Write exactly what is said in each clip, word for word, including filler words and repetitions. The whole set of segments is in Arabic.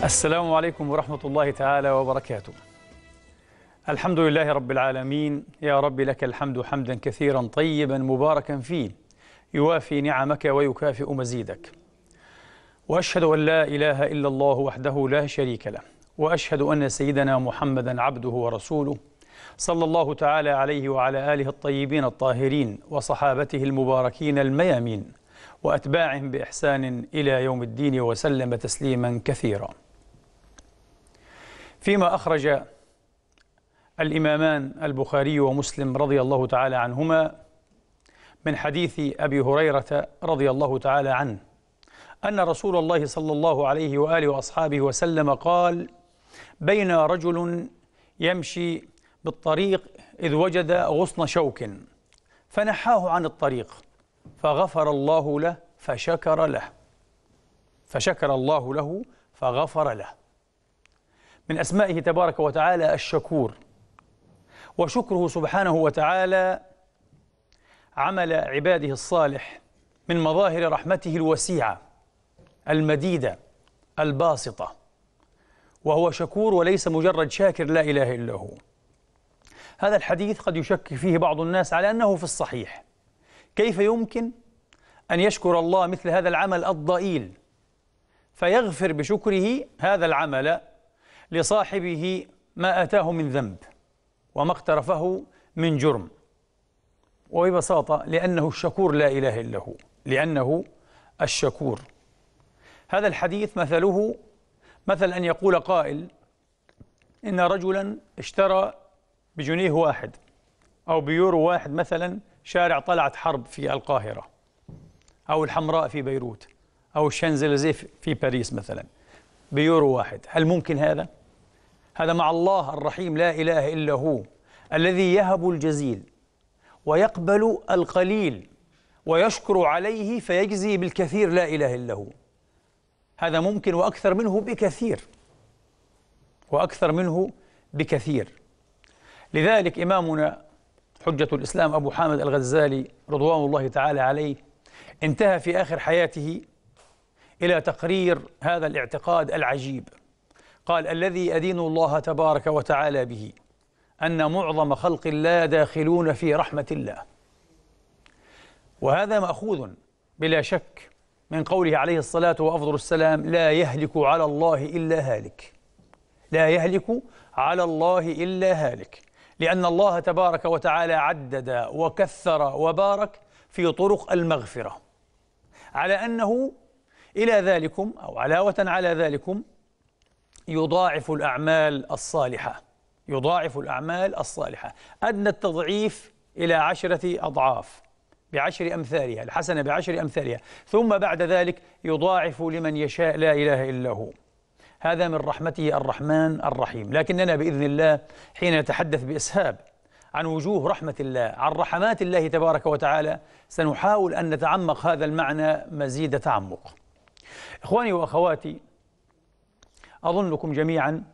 السلام عليكم ورحمة الله تعالى وبركاته. الحمد لله رب العالمين، يا رب لك الحمد حمدا كثيرا طيبا مباركا فيه يوافي نعمك ويكافئ مزيدك. وأشهد أن لا إله إلا الله وحده لا شريك له، وأشهد أن سيدنا محمدا عبده ورسوله صلى الله تعالى عليه وعلى آله الطيبين الطاهرين وصحابته المباركين الميامين وأتباعهم بإحسان إلى يوم الدين وسلم تسليما كثيرا. فيما أخرج الإمامان البخاري ومسلم رضي الله تعالى عنهما من حديث أبي هريرة رضي الله تعالى عنه أن رسول الله صلى الله عليه وآله وأصحابه وسلم قال: بين رجل يمشي بالطريق إذ وجد غصن شوك فنحاه عن الطريق فغفر الله له فشكر له فشكر الله له فغفر له. من أسمائه تبارك وتعالى الشكور، وشكره سبحانه وتعالى عمل عباده الصالح من مظاهر رحمته الوسيعة المديدة الباسطة، وهو شكور وليس مجرد شاكر لا إله إلا هو. هذا الحديث قد يشكك فيه بعض الناس على أنه في الصحيح. كيف يمكن أن يشكر الله مثل هذا العمل الضئيل فيغفر بشكره هذا العمل لصاحبه ما أتاه من ذنب وما اقترفه من جرم؟ وببساطة لأنه الشكور لا إله إلا هو، لأنه الشكور. هذا الحديث مثله مثل أن يقول قائل إن رجلا اشترى بجنيه واحد أو بيورو واحد مثلا شارع طلعت حرب في القاهرة أو الحمراء في بيروت أو الشانزليزيه في باريس مثلا بيورو واحد. هل ممكن هذا؟ هذا مع الله الرحيم لا إله إلا هو، الذي يهب الجزيل ويقبل القليل ويشكر عليه فيجزي بالكثير لا إله إلا هو. هذا ممكن وأكثر منه بكثير وأكثر منه بكثير. لذلك إمامنا حجة الإسلام أبو حامد الغزالي رضوان الله تعالى عليه انتهى في آخر حياته إلى تقرير هذا الاعتقاد العجيب. قال: الذي أدين الله تبارك وتعالى به أن معظم خلق الله داخلون في رحمة الله. وهذا مأخوذ بلا شك من قوله عليه الصلاة وأفضل السلام: لا يهلك على الله إلا هالك. لا يهلك على الله إلا هالك، لأن الله تبارك وتعالى عدد وكثر وبارك في طرق المغفرة، على أنه إلى ذلكم أو علاوة على ذلكم يضاعف الأعمال الصالحة يضاعف الأعمال الصالحة أدنى التضعيف إلى عشرة أضعاف بعشر أمثالها، الحسنة بعشر أمثالها، ثم بعد ذلك يضاعف لمن يشاء لا إله إلا هو. هذا من رحمته الرحمن الرحيم. لكننا بإذن الله حين نتحدث بإسهاب عن وجوه رحمة الله، عن رحمات الله تبارك وتعالى، سنحاول أن نتعمق هذا المعنى مزيد تعمق. إخواني وأخواتي، أظنكم جميعا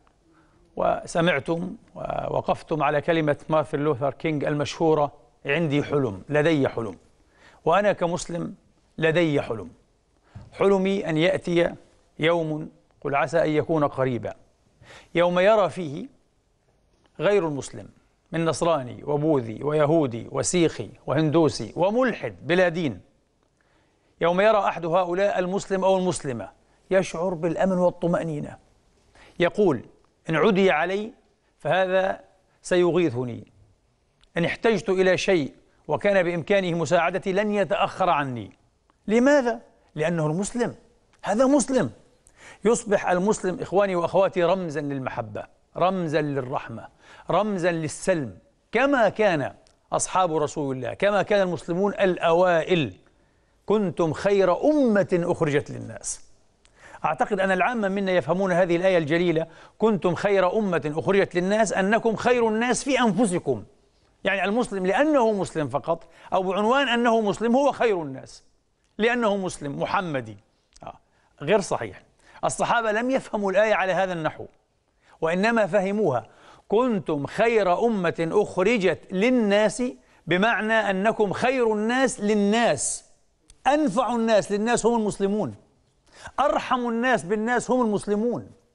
وسمعتم ووقفتم على كلمة مارتن لوثر كينج المشهورة: عندي حلم، لدي حلم. وأنا كمسلم لدي حلم. حلمي أن يأتي يوم، قل عسى أن يكون قريبا، يوم يرى فيه غير المسلم من نصراني وبوذي ويهودي وسيخي وهندوسي وملحد بلا دين، يوم يرى أحد هؤلاء المسلم أو المسلمة يشعر بالأمن والطمأنينة، يقول: إن عدي علي فهذا سيغيثني، إن احتجت إلى شيء وكان بإمكانه مساعدتي لن يتأخر عني. لماذا؟ لأنه المسلم. هذا مسلم. يصبح المسلم إخواني وأخواتي رمزا للمحبة، رمزا للرحمة، رمزا للسلم، كما كان أصحاب رسول الله، كما كان المسلمون الأوائل. كنتم خير أمة أخرجت للناس. أعتقد أن العامة منا يفهمون هذه الآية الجليلة: كنتم خير أمة أخرجت للناس، أنكم خير الناس في أنفسكم. يعني المسلم لأنه مسلم فقط أو بعنوان أنه مسلم هو خير الناس لأنه مسلم محمدي. آه. غير صحيح. الصحابة لم يفهموا الآية على هذا النحو، وإنما فهموها: كنتم خير أمة أخرجت للناس، بمعنى أنكم خير الناس للناس، أنفع الناس للناس هم المسلمون، أرحم الناس بالناس هم المسلمون.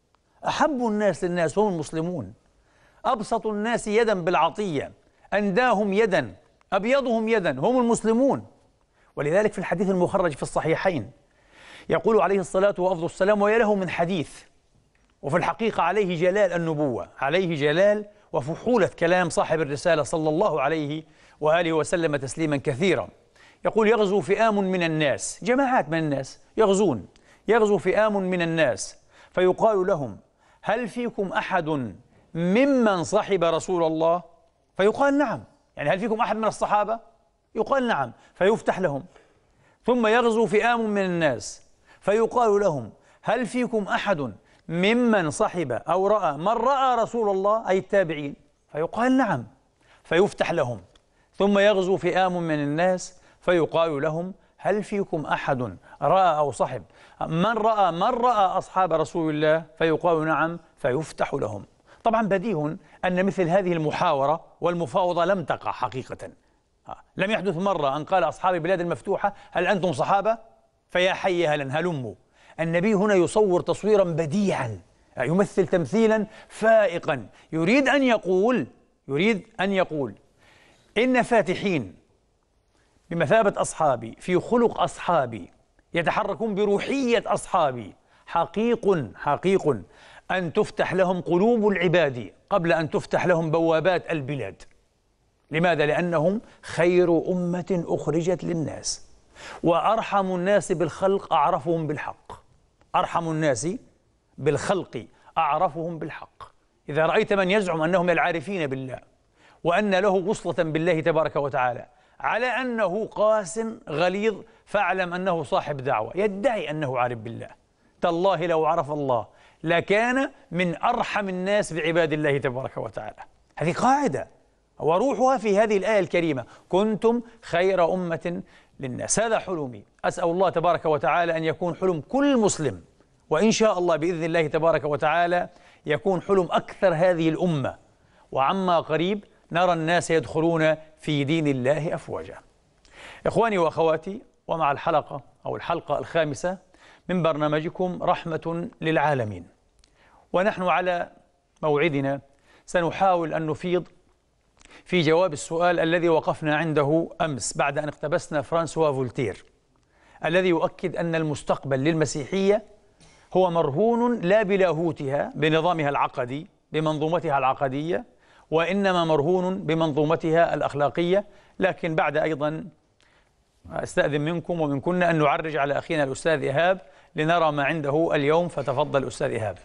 أحب الناس للناس هم المسلمون، أبسط الناس يدا بالعطية، أنداهم يدا، أبيضهم يدا هم المسلمون. ولذلك في الحديث المخرج في الصحيحين يقول عليه الصلاة وأفضل السلام: ويا له من حديث. وفي الحقيقة عليه جلال النبوة، عليه جلال وفحولة كلام صاحب الرسالة صلى الله عليه وآله وسلم تسليما كثيرا. يقول: يغزو فئام من الناس، جماعات من الناس يغزون، يغزو فئام من الناس فيقال لهم: هل فيكم أحد ممن صحب رسول الله؟ فيقال: نعم. يعني هل فيكم أحد من الصحابة؟ يقال: نعم. فيفتح لهم. ثم يغزو فئام من الناس فيقال لهم: هل فيكم أحد ممن صحب أو رأى من رأى رسول الله، أي التابعين؟ فيقال: نعم. فيفتح لهم. ثم يغزو فئام من الناس فيقال لهم: هل فيكم أحد رأى أو صحب من رأى من رأى أصحاب رسول الله؟ فيقال: نعم. فيفتح لهم. طبعا بديهٌ أن مثل هذه المحاورة والمفاوضة لم تقع حقيقة. لم يحدث مرة أن قال أصحاب البلاد المفتوحة: هل أنتم صحابة؟ فيا حي هلا هلموا. النبي هنا يصور تصويرا بديعا، يمثل تمثيلا فائقا، يريد أن يقول يريد أن يقول إن فاتحين بمثابة أصحابي، في خلق أصحابي، يتحركون بروحية أصحابي، حقيق حقيق أن تفتح لهم قلوب العباد قبل أن تفتح لهم بوابات البلاد. لماذا؟ لأنهم خير أمة أخرجت للناس، وأرحم الناس بالخلق أعرفهم بالحق. أرحم الناس بالخلق أعرفهم بالحق. إذا رأيت من يزعم أنه من العارفين بالله وأن له وصلة بالله تبارك وتعالى على أنه قاس غليظ، فاعلم أنه صاحب دعوة يدعي أنه عارف بالله. تالله لو عرف الله لكان من أرحم الناس بعباد الله تبارك وتعالى. هذه قاعدة وروحها في هذه الآية الكريمة: كنتم خير أمة للناس. هذا حلمي، أسأل الله تبارك وتعالى أن يكون حلم كل مسلم، وإن شاء الله بإذن الله تبارك وتعالى يكون حلم أكثر هذه الأمة، وعما قريب نرى الناس يدخلون في دين الله أفواجا. إخواني وأخواتي، ومع الحلقة أو الحلقة الخامسة من برنامجكم رحمة للعالمين، ونحن على موعدنا سنحاول أن نفيض في جواب السؤال الذي وقفنا عنده أمس بعد أن اقتبسنا فرانسوا فولتير، الذي يؤكد أن المستقبل للمسيحية هو مرهون لا بلاهوتها، بنظامها العقدي، بمنظومتها العقدية، وإنما مرهون بمنظومتها الأخلاقية. لكن بعد أيضا أستأذن منكم ومنكن أن نعرج على أخينا الأستاذ إيهاب لنرى ما عنده اليوم. فتفضل أستاذ إيهاب.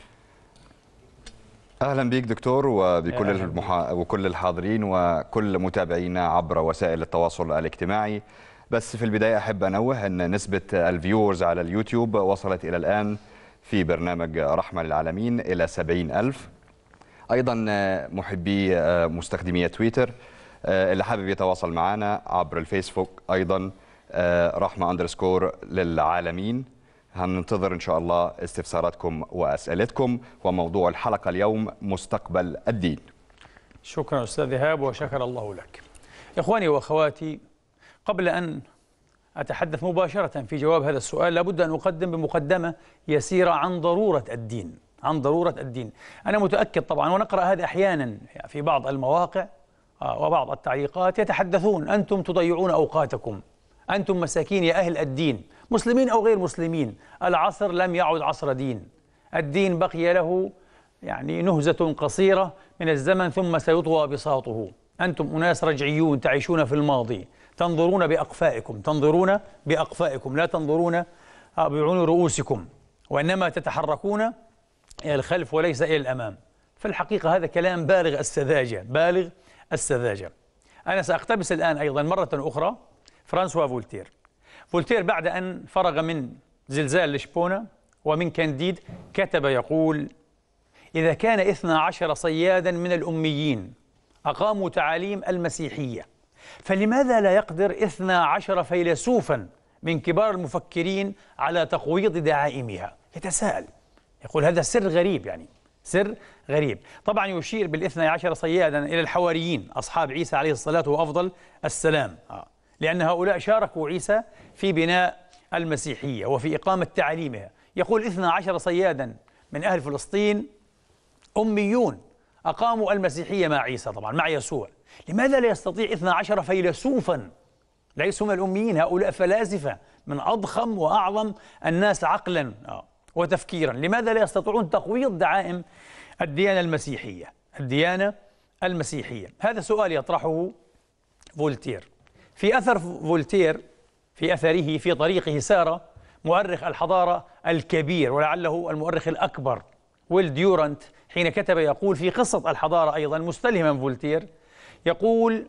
أهلا بك دكتور، وبكل المحا... وكل الحاضرين وكل متابعينا عبر وسائل التواصل الاجتماعي. بس في البداية أحب أنوه أن نسبة الفيورز على اليوتيوب وصلت إلى الآن في برنامج رحمة للعالمين إلى سبعين ألف. أيضا محبي مستخدمي تويتر اللي حابب يتواصل معنا عبر الفيسبوك أيضا رحمة أندرسكور للعالمين. هننتظر إن شاء الله استفساراتكم وأسئلتكم. وموضوع الحلقة اليوم مستقبل الدين. شكرا أستاذ إيهاب وشكر الله لك. إخواني وأخواتي، قبل أن أتحدث مباشرة في جواب هذا السؤال لابد أن أقدم بمقدمة يسيرة عن ضرورة الدين عن ضرورة الدين. أنا متأكد طبعا، ونقرأ هذا أحيانا في بعض المواقع وبعض التعليقات، يتحدثون: أنتم تضيعون أوقاتكم، أنتم مساكين يا أهل الدين، مسلمين أو غير مسلمين، العصر لم يعد عصر دين، الدين بقي له يعني نهزة قصيرة من الزمن ثم سيطوى بساطه. أنتم أناس رجعيون تعيشون في الماضي، تنظرون بأقفائكم تنظرون بأقفائكم لا تنظرون بعيون رؤوسكم، وإنما تتحركون إلى الخلف وليس إلى الأمام. في الحقيقة هذا كلام بالغ السذاجة بالغ السذاجة. أنا سأقتبس الآن أيضا مرة أخرى فرانسوا فولتير. فولتير بعد أن فرغ من زلزال لشبونة ومن كانديد كتب يقول: إذا كان اثنى عشر صيادا من الأميين أقاموا تعاليم المسيحية، فلماذا لا يقدر اثنى عشر فيلسوفا من كبار المفكرين على تقويض دعائمها؟ يتساءل، يقول هذا سر غريب، يعني سر غريب. طبعا يشير بالاثنى عشر صيادا إلى الحواريين أصحاب عيسى عليه الصلاة وأفضل السلام، لأن هؤلاء شاركوا عيسى في بناء المسيحية وفي إقامة تعاليمها. يقول اثنى عشر صيادا من أهل فلسطين أميون أقاموا المسيحية مع عيسى، طبعا مع يسوع. لماذا لا يستطيع اثنا عشر فيلسوفا ليسوا من الأميين، هؤلاء فلاسفة من أضخم وأعظم الناس عقلا وتفكيرا، لماذا لا يستطيعون تقويض دعائم الديانة المسيحية الديانة المسيحية؟ هذا سؤال يطرحه فولتير. في أثر فولتير في أثره في طريقه سار مؤرخ الحضارة الكبير ولعله المؤرخ الأكبر ويل ديورانت حين كتب يقول في قصة الحضارة أيضا مستلهما فولتير، يقول: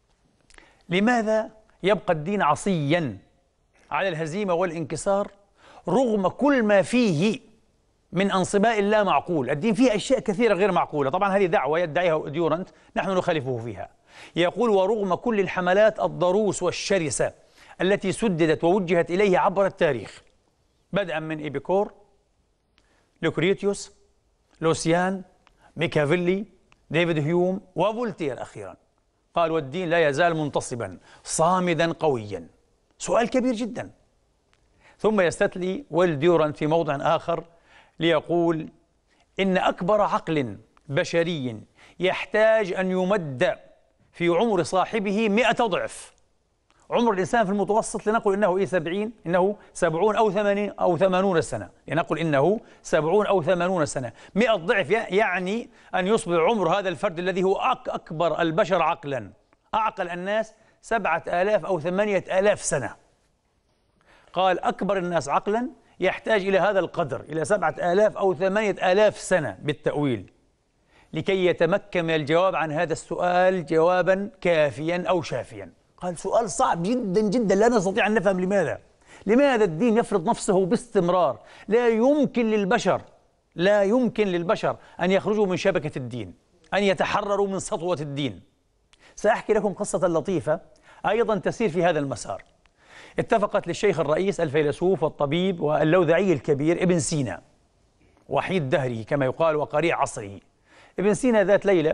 لماذا يبقى الدين عصيا على الهزيمة والانكسار رغم كل ما فيه من انصباء لا معقول؟ الدين فيه أشياء كثيرة غير معقولة، طبعا هذه دعوة يدعيها ديورانت نحن نخالفه فيها. يقول: ورغم كل الحملات الضروس والشرسة التي سددت ووجهت إليه عبر التاريخ، بدءا من إيبيكور، لوكريتيوس، لوسيان، ميكافيلي، ديفيد هيوم وفولتير أخيرا، قال: والدين لا يزال منتصبا صامدا قويا. سؤال كبير جدا. ثم يستتلي ويل ديورانت في موضع آخر ليقول: إن أكبر عقل بشري يحتاج أن يمد في عمر صاحبه مئة ضعف. عمر الإنسان في المتوسط لنقل إنه إيه سبعين إنه سبعون أو ثمانين أو ثمانون سنة، لنقل إنه سبعون أو ثمانون سنة. مئة ضعف يعني أن يصبح عمر هذا الفرد الذي هو أك أكبر البشر عقلا، أعقل الناس سبعة آلاف أو ثمانية آلاف سنة. قال: أكبر الناس عقلا يحتاج إلى هذا القدر، إلى سبعة آلاف أو ثمانية آلاف سنة بالتأويل، لكي يتمكن من الجواب عن هذا السؤال جوابا كافيا أو شافيا. قال: سؤال صعب جدا جدا، لا نستطيع أن نفهم لماذا لماذا الدين يفرض نفسه باستمرار. لا يمكن للبشر لا يمكن للبشر أن يخرجوا من شبكة الدين، أن يتحرروا من سطوة الدين. سأحكي لكم قصة لطيفة أيضا تسير في هذا المسار. اتفقت للشيخ الرئيس الفيلسوف والطبيب واللوذعي الكبير ابن سينا، وحيد دهره كما يقال وقريع عصره. ابن سينا ذات ليلة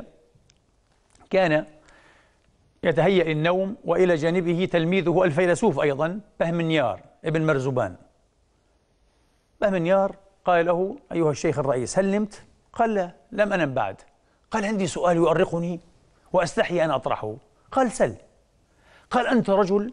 كان يتهيأ للنوم، وإلى جانبه تلميذه الفيلسوف أيضا بهمنيار ابن مرزبان. بهمنيار قال له: أيها الشيخ الرئيس، هل نمت؟ قال: لا، لم أنم بعد. قال: عندي سؤال يؤرقني وأستحي أن أطرحه. قال: سل. قال: أنت رجل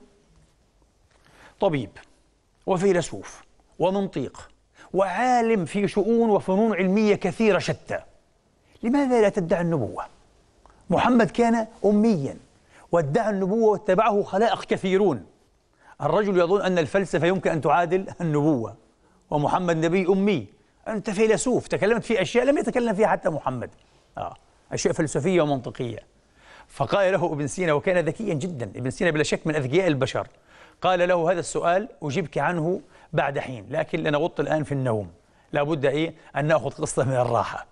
طبيب وفيلسوف ومنطيق وعالم في شؤون وفنون علمية كثيرة شتى، لماذا لا تدعي النبوة؟ محمد كان أميا وادعى النبوة واتبعه خلائق كثيرون. الرجل يظن أن الفلسفة يمكن أن تعادل النبوة، ومحمد نبي أمي. أنت فيلسوف تكلمت في أشياء لم يتكلم فيها حتى محمد، آه. أشياء فلسفية ومنطقية. فقال له ابن سينا، وكان ذكيا جدا، ابن سينا بلا شك من أذكياء البشر، قال له: هذا السؤال أجيبك عنه بعد حين، لكن لنغط الآن في النوم، لابد إيه أن نأخذ قسطة من الراحة.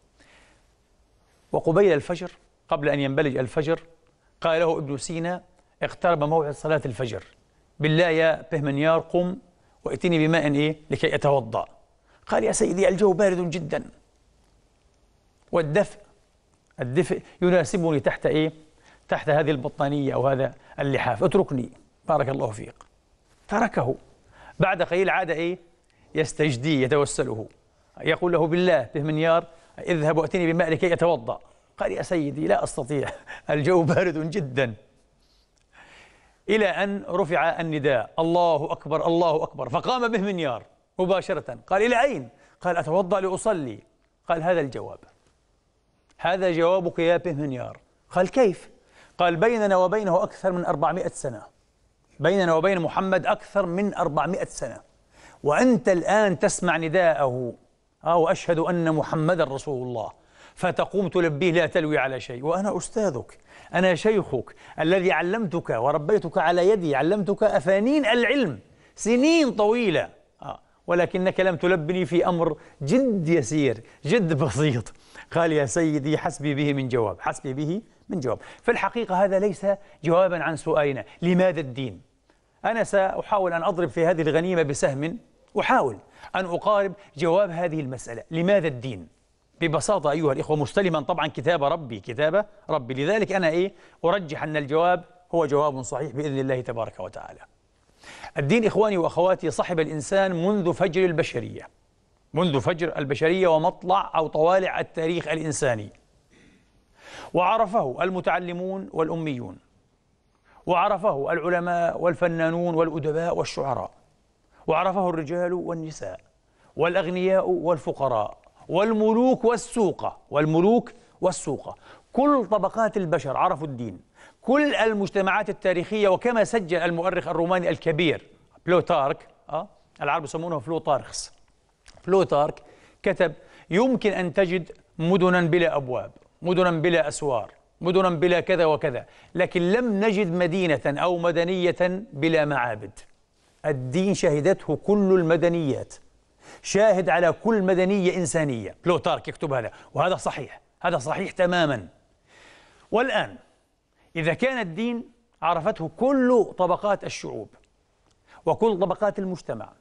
وقبيل الفجر، قبل أن ينبلج الفجر، قال له ابن سينا: اقترب موعد صلاة الفجر، بالله يا بهمنيار قم وائتني بماء إيه لكي أتوضأ. قال: يا سيدي الجو بارد جدا، والدفء الدفء يناسبني تحت إيه تحت هذه البطانية أو هذا اللحاف، اتركني بارك الله فيك. تركه. بعد قليل عاد إيه يستجدي يتوسله، يقول له: بالله بهمنيار اذهب واتني بماء لكي أتوضأ. قال: يا سيدي لا أستطيع، الجو بارد جدا. إلى أن رفع النداء: الله أكبر الله أكبر. فقام بهمنيار مباشرة. قال: إلى أين؟ قال: أتوضأ لأصلي. قال: هذا الجواب، هذا جوابك يا بهمنيار. قال: كيف؟ قال: بيننا وبينه أكثر من أربعمائة سنة، بيننا وبين محمد أكثر من أربعمائة سنة، وأنت الآن تسمع نداءه: آه وأشهد أن محمد رسول الله، فتقوم تلبيه لا تلوي على شيء، وأنا أستاذك، أنا شيخك الذي علمتك وربيتك على يدي، علمتك أفانين العلم سنين طويلة، آه ولكنك لم تلبني في أمر جد يسير جد بسيط. قال: يا سيدي حسبي به من جواب، حسبي به من جواب. في الحقيقة هذا ليس جوابا عن سؤالنا لماذا الدين. أنا سأحاول أن أضرب في هذه الغنيمة بسهم، أحاول أن أقارب جواب هذه المسألة لماذا الدين ببساطة أيها الإخوة، مستلما طبعا كتاب ربي كتاب ربي لذلك أنا إيه أرجح أن الجواب هو جواب صحيح بإذن الله تبارك وتعالى. الدين إخواني وأخواتي صحب الإنسان منذ فجر البشرية، منذ فجر البشرية ومطلع أو طوالع التاريخ الإنساني، وعرفه المتعلمون والأميون، وعرفه العلماء والفنانون والأدباء والشعراء، وعرفه الرجال والنساء والأغنياء والفقراء والملوك والسوقة والملوك والسوقة كل طبقات البشر عرفوا الدين، كل المجتمعات التاريخية. وكما سجل المؤرخ الروماني الكبير بلوتارك، أه؟ العرب يسمونه فلوطارخس، بلوتارك كتب: يمكن أن تجد مدنا بلا أبواب، مدنا بلا أسوار، مدنا بلا كذا وكذا، لكن لم نجد مدينة أو مدنية بلا معابد. الدين شهدته كل المدنيات، شاهد على كل مدنية إنسانية. بلوتارك يكتب هذا، وهذا صحيح، هذا صحيح تماما. والآن إذا كان الدين عرفته كل طبقات الشعوب وكل طبقات المجتمع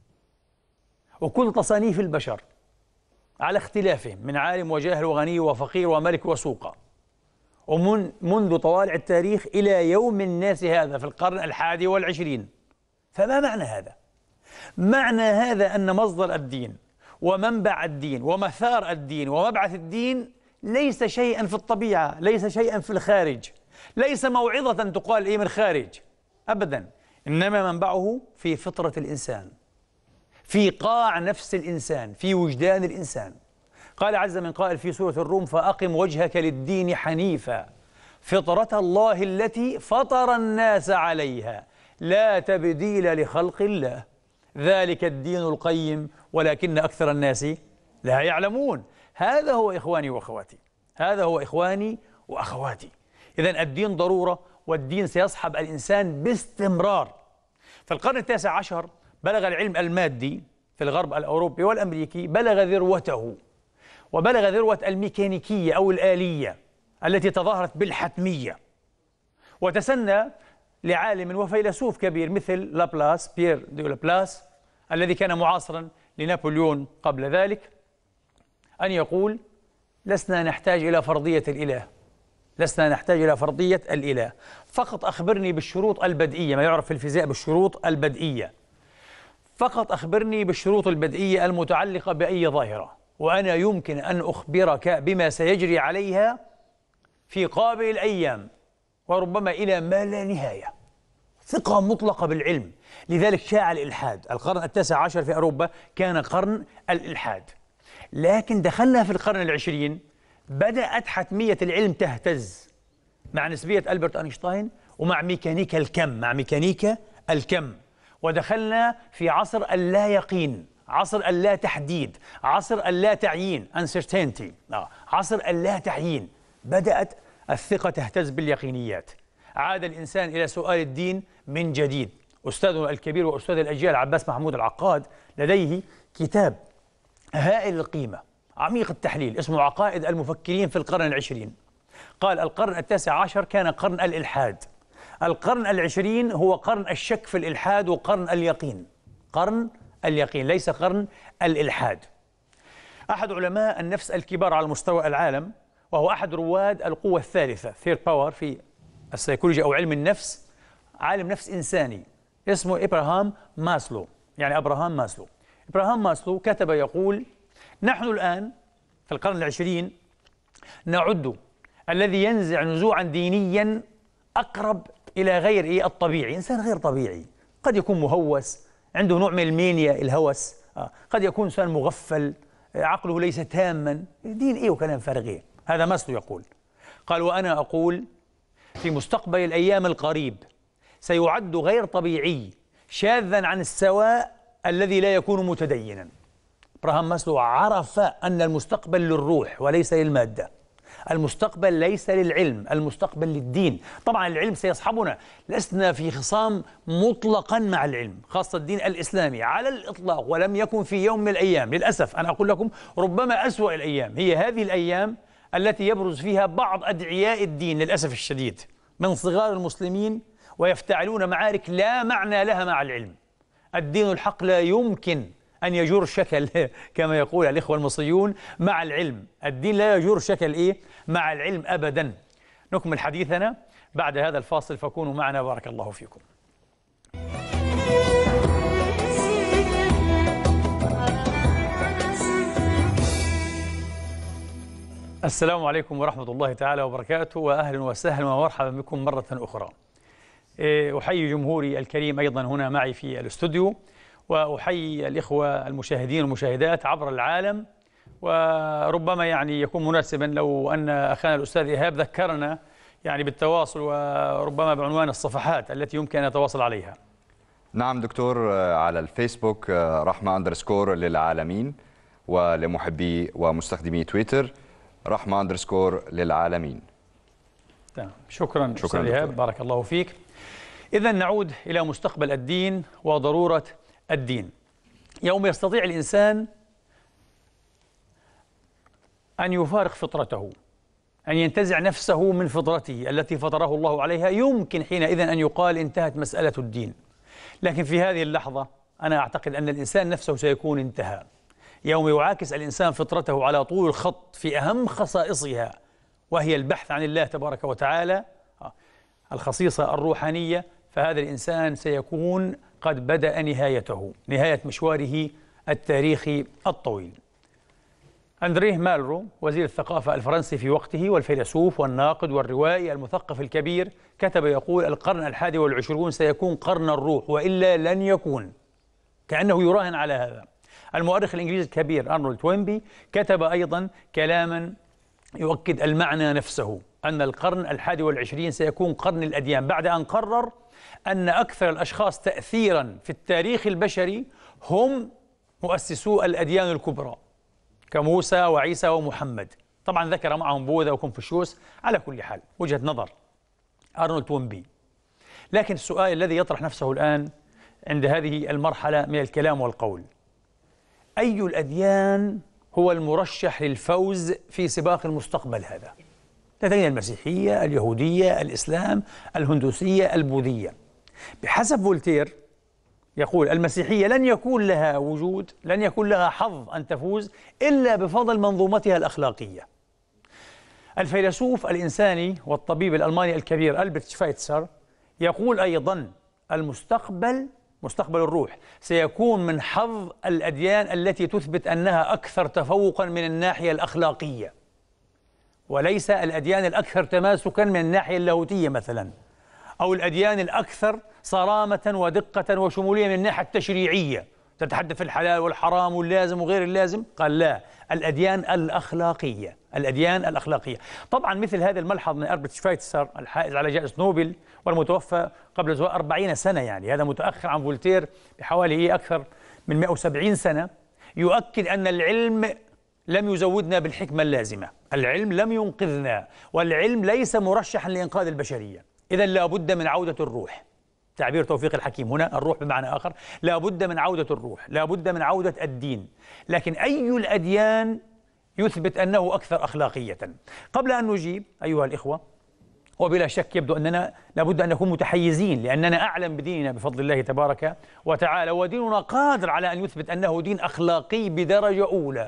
وكل تصانيف البشر على اختلافهم من عالم وجاهل وغني وفقير وملك وسوقة، ومن منذ طوالع التاريخ إلى يوم الناس هذا في القرن الحادي والعشرين، فما معنى هذا؟ معنى هذا أن مصدر الدين ومنبع الدين ومثار الدين ومبعث الدين ليس شيئا في الطبيعة، ليس شيئا في الخارج، ليس موعظة تقال إيه من الخارج أبدا، إنما منبعه في فطرة الإنسان، في قاع نفس الإنسان، في وجدان الإنسان. قال عز من قائل في سورة الروم: فأقم وجهك للدين حنيفا فطرة الله التي فطر الناس عليها لا تبديل لخلق الله ذلك الدين القيم ولكن أكثر الناس لا يعلمون. هذا هو إخواني وأخواتي، هذا هو إخواني وأخواتي. إذن الدين ضرورة، والدين سيصحب الإنسان باستمرار. في القرن التاسع عشر بلغ العلم المادي في الغرب الأوروبي والأمريكي بلغ ذروته، وبلغ ذروة الميكانيكية أو الآلية التي تظاهرت بالحتمية، وتسنى لعالم وفيلسوف كبير مثل لابلاس، بيير دي لابلاس، الذي كان معاصرا لنابليون قبل ذلك، أن يقول: لسنا نحتاج إلى فرضية الإله، لسنا نحتاج إلى فرضية الإله، فقط أخبرني بالشروط البدئية، ما يعرف في الفيزياء بالشروط البدئية، فقط أخبرني بالشروط البدئية المتعلقة بأي ظاهرة، وأنا يمكن أن أخبرك بما سيجري عليها في قابل الأيام وربما إلى ما لا نهاية. ثقة مطلقة بالعلم. لذلك شاع الإلحاد. القرن التاسع عشر في أوروبا كان قرن الإلحاد، لكن دخلنا في القرن العشرين بدأت حتمية العلم تهتز مع نسبية ألبرت أينشتاين ومع ميكانيكا الكم، مع ميكانيكا الكم، ودخلنا في عصر اللا يقين، عصر اللا تحديد، عصر اللا تعيين uncertainty، عصر اللا تعيين. بدأت الثقة تهتز باليقينيات. عاد الإنسان إلى سؤال الدين من جديد. أستاذنا الكبير وأستاذ الأجيال عباس محمود العقاد لديه كتاب هائل القيمة عميق التحليل اسمه عقائد المفكرين في القرن العشرين. قال: القرن التاسع عشر كان قرن الإلحاد، القرن العشرين هو قرن الشك في الإلحاد وقرن اليقين، قرن اليقين ليس قرن الإلحاد. أحد علماء النفس الكبار على مستوى العالم، وهو أحد رواد القوة الثالثة ثيرد باور في السيكولوجيا أو علم النفس، عالم نفس إنساني اسمه إبراهام ماسلو، يعني أبراهام ماسلو. إبراهام ماسلو كتب يقول: نحن الآن في القرن العشرين نعد الذي ينزع نزوعا دينيا أقرب إلى غير الطبيعي، إنسان غير طبيعي، قد يكون مهوس، عنده نوع من المانيا الهوس، قد يكون إنسان مغفل، عقله ليس تاما، دين إيه وكلام فارغ إيه. هذا ماسلو يقول. قال: وأنا أقول في مستقبل الأيام القريب سيعد غير طبيعي شاذا عن السواء الذي لا يكون متدينا. إبراهام ماسلو عرف أن المستقبل للروح وليس للمادة، المستقبل ليس للعلم، المستقبل للدين. طبعا العلم سيصحبنا، لسنا في خصام مطلقا مع العلم، خاصة الدين الإسلامي على الإطلاق، ولم يكن في يوم من الأيام، للأسف أنا أقول لكم ربما أسوأ الأيام هي هذه الأيام التي يبرز فيها بعض أدعياء الدين للأسف الشديد من صغار المسلمين ويفتعلون معارك لا معنى لها مع العلم. الدين الحق لا يمكن أن يجور شكل كما يقول الإخوة المصريون مع العلم، الدين لا يجور شكل إيه مع العلم أبدا. نكمل حديثنا بعد هذا الفاصل، فكونوا معنا بارك الله فيكم. السلام عليكم ورحمة الله تعالى وبركاته، وأهلا وسهلا ومرحبا بكم مرة أخرى. أحيي جمهوري الكريم أيضا هنا معي في الاستوديو، وأحيي الإخوة المشاهدين والمشاهدات عبر العالم. وربما يعني يكون مناسبا لو أن أخانا الأستاذ إيهاب ذكرنا يعني بالتواصل، وربما بعنوان الصفحات التي يمكن أن نتواصل عليها. نعم دكتور، على الفيسبوك رحمة أندرسكور للعالمين، ولمحبي ومستخدمي تويتر رحمة أندرسكور للعالمين. تمام، شكرا أستاذ إيهاب، بارك الله فيك. إذا نعود إلى مستقبل الدين وضرورة الدين. يوم يستطيع الإنسان أن يفارق فطرته، أن ينتزع نفسه من فطرته التي فطره الله عليها، يمكن حينئذ أن يقال انتهت مسألة الدين. لكن في هذه اللحظة أنا أعتقد أن الإنسان نفسه سيكون انتهى. يوم يعاكس الإنسان فطرته على طول الخط في أهم خصائصها، وهي البحث عن الله تبارك وتعالى، الخصيصة الروحانية، فهذا الإنسان سيكون قد بدأ نهايته، نهاية مشواره التاريخي الطويل. أندريه مالرو وزير الثقافة الفرنسي في وقته، والفيلسوف والناقد والروائي المثقف الكبير، كتب يقول: القرن الحادي والعشرون سيكون قرن الروح، وإلا لن يكون. كأنه يراهن على هذا. المؤرخ الإنجليزي الكبير أرنولد توينبي كتب أيضا كلاما يؤكد المعنى نفسه، أن القرن الحادي والعشرين سيكون قرن الأديان، بعد أن قرر أن أكثر الأشخاص تأثيرا في التاريخ البشري هم مؤسسو الأديان الكبرى كموسى وعيسى ومحمد. طبعا ذكر معهم بوذا وكونفوشيوس. على كل حال وجهة نظر أرنولد توينبي. لكن السؤال الذي يطرح نفسه الآن عند هذه المرحلة من الكلام والقول: أي الأديان هو المرشح للفوز في سباق المستقبل هذا؟ لدينا المسيحية، اليهودية، الإسلام، الهندوسية، البوذية. بحسب فولتير يقول المسيحية لن يكون لها وجود، لن يكون لها حظ أن تفوز إلا بفضل منظومتها الأخلاقية. الفيلسوف الإنساني والطبيب الألماني الكبير ألبرت شفايتسر يقول أيضا المستقبل، مستقبل الروح، سيكون من حظ الأديان التي تثبت أنها أكثر تفوقا من الناحية الأخلاقية، وليس الأديان الأكثر تماسكا من الناحية اللاهوتية مثلا، أو الأديان الأكثر صرامة ودقة وشمولية من الناحية التشريعية، تتحدث في الحلال والحرام واللازم وغير اللازم. قال لا، الأديان الأخلاقية، الأديان الأخلاقية. طبعا مثل هذا الملحظ من ألبرت شفايتسر الحائز على جائزة نوبل والمتوفى قبل زواج أربعين سنة، يعني هذا متأخر عن فولتير بحوالي أكثر من مئة وسبعين سنة، يؤكد أن العلم لم يزودنا بالحكمة اللازمة، العلم لم ينقذنا، والعلم ليس مرشحا لإنقاذ البشرية. إذن لا بد من عودة الروح، تعبير توفيق الحكيم هنا، الروح بمعنى آخر، لا بد من عودة الروح، لا بد من عودة الدين. لكن أي الأديان يثبت أنه أكثر أخلاقية؟ قبل أن نجيب أيها الإخوة، وبلا شك يبدو أننا لابد أن نكون متحيزين، لأننا أعلم بديننا بفضل الله تبارك وتعالى، وديننا قادر على أن يثبت أنه دين أخلاقي بدرجة أولى.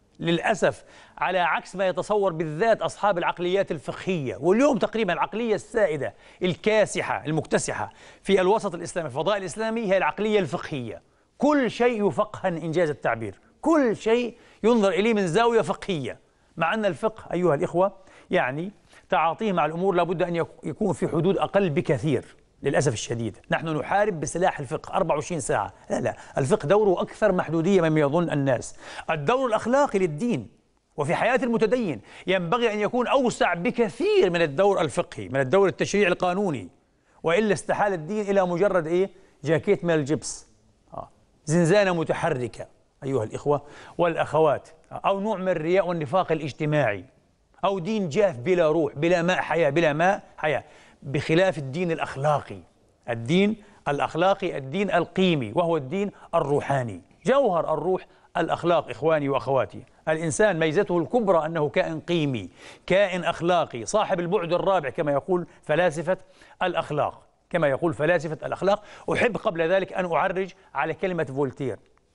للأسف على عكس ما يتصور بالذات أصحاب العقليات الفقهية، واليوم تقريبا العقلية السائدة الكاسحة المكتسحة في الوسط الإسلامي، في الفضاء الإسلامي، هي العقلية الفقهية. كل شيء يفقه إنجاز التعبير، كل شيء ينظر إليه من زاوية فقهية، مع أن الفقه أيها الإخوة يعني تعاطيه مع الأمور لابد أن يكون في حدود أقل بكثير. للأسف الشديد نحن نحارب بسلاح الفقه أربعة وعشرين ساعة. لا لا، الفقه دوره أكثر محدودية مما يظن الناس. الدور الأخلاقي للدين وفي حياة المتدين ينبغي أن يكون أوسع بكثير من الدور الفقهي، من الدور التشريعي القانوني، وإلا استحال الدين إلى مجرد إيه؟ جاكيت من الجبس، آه. زنزانة متحركة أيها الإخوة والأخوات، أو نوع من الرياء والنفاق الاجتماعي، أو دين جاف بلا روح، بلا ماء حياة، بلا ماء حياة، بخلاف الدين الأخلاقي. الدين الأخلاقي الدين القيمي، وهو الدين الروحاني. جوهر الروح الأخلاق إخواني وأخواتي. الإنسان ميزته الكبرى أنه كائن قيمي، كائن أخلاقي، صاحب البعد الرابع كما يقول فلاسفة الأخلاق، كما يقول فلاسفة الأخلاق. أحب قبل ذلك أن أعرج على كلمة فولتير.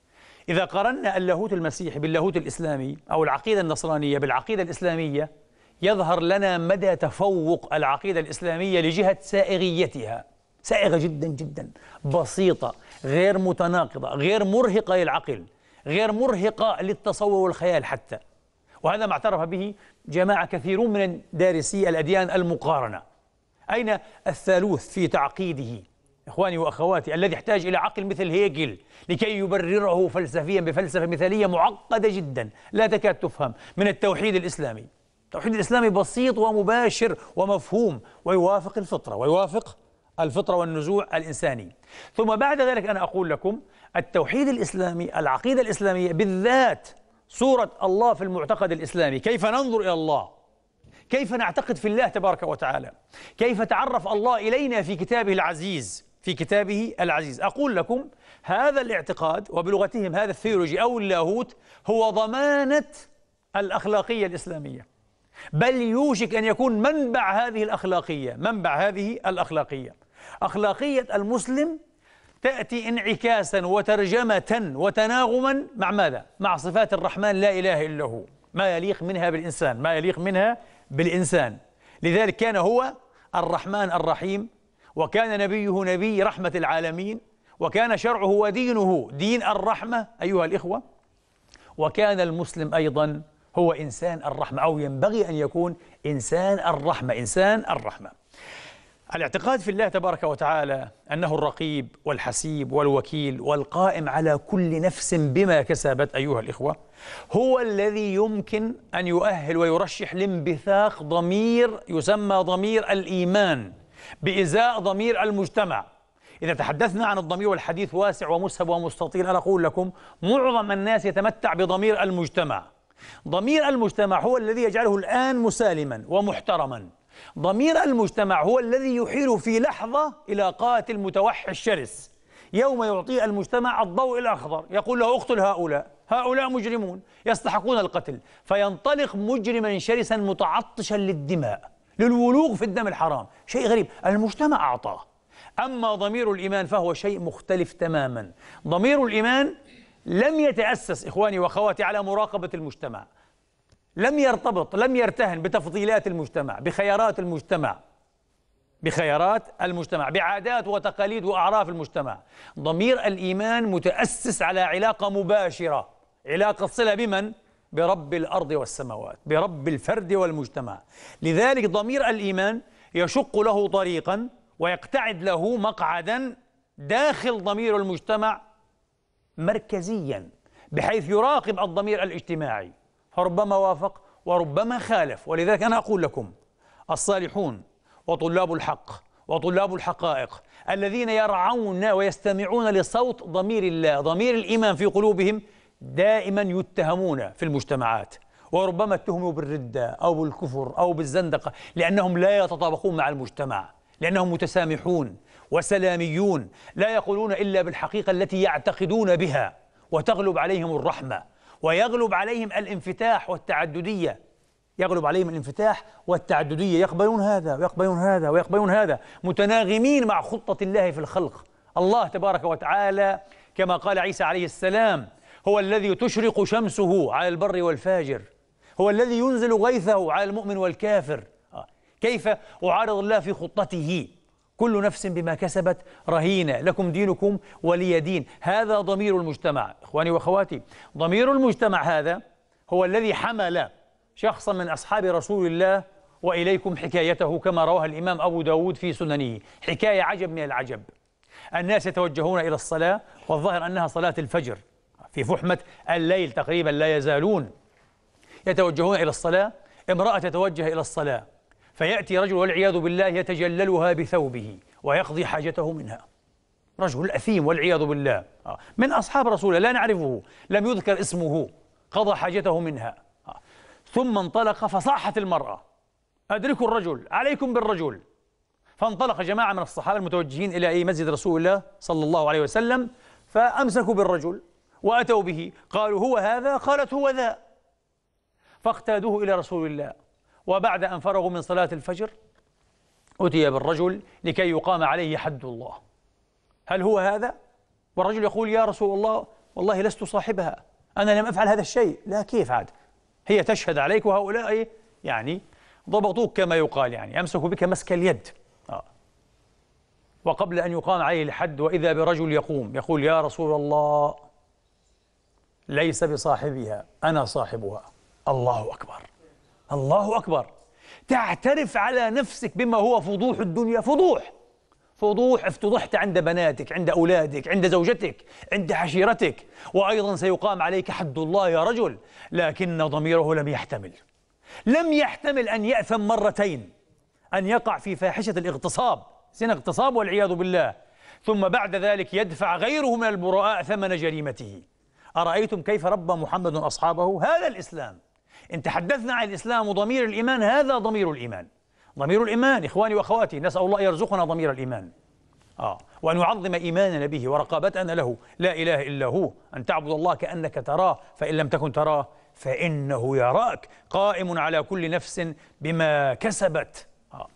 إذا قارنا اللاهوت المسيحي باللاهوت الإسلامي، أو العقيدة النصرانية بالعقيدة الإسلامية، يظهر لنا مدى تفوق العقيدة الإسلامية لجهة سائغيتها، سائغة جدا جدا، بسيطة، غير متناقضة، غير مرهقة للعقل، غير مرهقة للتصور والخيال حتى. وهذا ما اعترف به جماعة كثيرون من دارسي الأديان المقارنة. أين الثالوث في تعقيده إخواني وأخواتي الذي يحتاج إلى عقل مثل هيجل لكي يبرره فلسفيا بفلسفة مثالية معقدة جدا لا تكاد تفهم من التوحيد الإسلامي. التوحيد الإسلامي بسيط ومباشر ومفهوم ويوافق الفطرة ويوافق الفطرة والنزوع الإنساني. ثم بعد ذلك أنا أقول لكم التوحيد الإسلامي، العقيدة الإسلامية بالذات، صورة الله في المعتقد الإسلامي، كيف ننظر إلى الله، كيف نعتقد في الله تبارك وتعالى، كيف تعرف الله إلينا في كتابه العزيز، في كتابه العزيز. أقول لكم هذا الاعتقاد وبلغتهم هذا الثيولوجي أو اللاهوت هو ضمانة الأخلاقية الإسلامية، بل يوشك أن يكون منبع هذه الأخلاقية، منبع هذه الأخلاقية. أخلاقية المسلم تأتي انعكاسا وترجمة وتناغما مع ماذا؟ مع صفات الرحمن لا إله إلا هو، ما يليق منها بالإنسان، ما يليق منها بالإنسان. لذلك كان هو الرحمن الرحيم، وكان نبيه نبي رحمة العالمين، وكان شرعه ودينه دين الرحمة أيها الإخوة، وكان المسلم أيضا هو إنسان الرحمة، أو ينبغي أن يكون إنسان الرحمة، إنسان الرحمة. الاعتقاد في الله تبارك وتعالى أنه الرقيب والحسيب والوكيل والقائم على كل نفس بما كسبت أيها الإخوة هو الذي يمكن أن يؤهل ويرشح لانبثاق ضمير يسمى ضمير الإيمان بإزاء ضمير المجتمع. إذا تحدثنا عن الضمير والحديث واسع ومسهب ومستطيل، أنا أقول لكم معظم الناس يتمتع بضمير المجتمع. ضمير المجتمع هو الذي يجعله الآن مسالما ومحترما. ضمير المجتمع هو الذي يحيل في لحظة إلى قاتل متوحش شرس، يوم يعطي المجتمع الضوء الأخضر يقول له اقتل هؤلاء، هؤلاء مجرمون يستحقون القتل، فينطلق مجرما شرسا متعطشا للدماء، للولوغ في الدم الحرام. شيء غريب، المجتمع أعطاه. أما ضمير الإيمان فهو شيء مختلف تماما. ضمير الإيمان لم يتأسس إخواني وأخواتي على مراقبة المجتمع، لم يرتبط، لم يرتهن بتفضيلات المجتمع، بخيارات المجتمع، بخيارات المجتمع، بعادات وتقاليد وأعراف المجتمع. ضمير الإيمان متأسس على علاقة مباشرة، علاقة صلة بمن؟ برب الأرض والسماوات، برب الفرد والمجتمع. لذلك ضمير الإيمان يشق له طريقا ويقتعد له مقعدا داخل ضمير المجتمع مركزيا، بحيث يراقب الضمير الاجتماعي، فربما وافق وربما خالف. ولذلك أنا أقول لكم الصالحون وطلاب الحق وطلاب الحقائق الذين يرعون ويستمعون لصوت ضمير الله، ضمير الإيمان في قلوبهم، دائما يتهمون في المجتمعات، وربما اتهموا بالردة أو بالكفر أو بالزندقة، لأنهم لا يتطابقون مع المجتمع، لأنهم متسامحون وسلاميون، لا يقولون إلا بالحقيقة التي يعتقدون بها، وتغلب عليهم الرحمة ويغلب عليهم الانفتاح والتعددية، يغلب عليهم الانفتاح والتعددية، يقبلون هذا ويقبلون هذا ويقبلون هذا، متناغمين مع خطة الله في الخلق. الله تبارك وتعالى كما قال عيسى عليه السلام هو الذي تشرق شمسه على البر والفاجر، هو الذي ينزل غيثه على المؤمن والكافر. كيف أعارض الله في خطته؟ كل نفس بما كسبت رهينة، لكم دينكم ولي دين. هذا ضمير المجتمع إخواني وأخواتي. ضمير المجتمع هذا هو الذي حمل شخصا من أصحاب رسول الله، وإليكم حكايته كما رواه الإمام أبو داود في سننه، حكاية عجب من العجب. الناس يتوجهون إلى الصلاة، والظاهر أنها صلاة الفجر، في فحمة الليل تقريبا لا يزالون يتوجهون إلى الصلاة. امرأة تتوجه إلى الصلاة، فيأتي رجل والعياذ بالله يتجللها بثوبه ويقضي حاجته منها، رجل أثيم والعياذ بالله من أصحاب رسول الله لا نعرفه، لم يذكر اسمه، قضى حاجته منها، ثم انطلق فصاحت المرأة أدركوا الرجل، عليكم بالرجل. فانطلق جماعة من الصحابة المتوجهين إلى أي مسجد رسول الله صلى الله عليه وسلم، فأمسكوا بالرجل وأتوا به، قالوا هو هذا؟ قالت هو ذا، فاقتادوه إلى رسول الله. وبعد أن فرغوا من صلاة الفجر أتي بالرجل لكي يقام عليه حد الله. هل هو هذا؟ والرجل يقول يا رسول الله والله لست صاحبها، أنا لم أفعل هذا الشيء. لا، كيف عاد؟ هي تشهد عليك وهؤلاء يعني ضبطوك كما يقال، يعني أمسكوا بك مسك اليد. آه. وقبل أن يقام عليه الحد وإذا برجل يقوم يقول يا رسول الله ليس بصاحبها، أنا صاحبها. الله أكبر، الله أكبر. تعترف على نفسك بما هو فضوح الدنيا، فضوح فضوح، افتضحت عند بناتك، عند أولادك، عند زوجتك، عند عشيرتك، وأيضا سيقام عليك حد الله يا رجل. لكن ضميره لم يحتمل، لم يحتمل أن يأثم مرتين، أن يقع في فاحشة الاغتصاب، زنا اغتصاب والعياذ بالله، ثم بعد ذلك يدفع غيره من البراء ثمن جريمته. أرأيتم كيف ربى محمد أصحابه؟ هذا الإسلام. إن تحدثنا عن الإسلام وضمير الإيمان، هذا ضمير الإيمان، ضمير الإيمان. إخواني وأخواتي، نسأل الله يرزقنا ضمير الإيمان، آه وأن يعظم إيماننا به ورقابتنا له. لا إله إلا هو، أن تعبد الله كأنك تراه، فإن لم تكن تراه فإنه يراك، قائم على كل نفس بما كسبت. آه.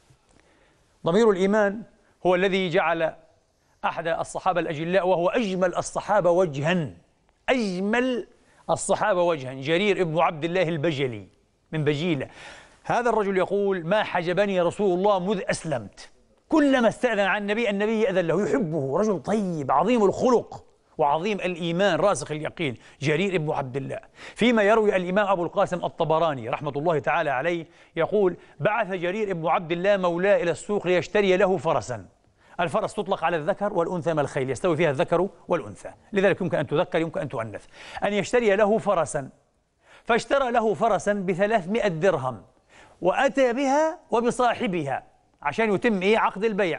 ضمير الإيمان هو الذي جعل أحد الصحابة الأجلاء، وهو أجمل الصحابة وجها، أجمل الصحابة وجها، جرير ابن عبد الله البجلي من بجيلة. هذا الرجل يقول: ما حجبني رسول الله مذ أسلمت، كلما استأذن عن النبي النبي يأذن له، يحبه، رجل طيب عظيم الخلق وعظيم الإيمان راسخ اليقين، جرير ابن عبد الله. فيما يروي الإمام أبو القاسم الطبراني رحمة الله تعالى عليه، يقول: بعث جرير ابن عبد الله مولاه إلى السوق ليشتري له فرسا. الفرس تطلق على الذكر والأنثى من الخيل، يستوي فيها الذكر والأنثى، لذلك يمكن أن تذكر يمكن أن تؤنث. أن يشتري له فرسا، فاشترى له فرسا بثلاثمائة درهم، وأتى بها وبصاحبها عشان يتم إيه عقد البيع.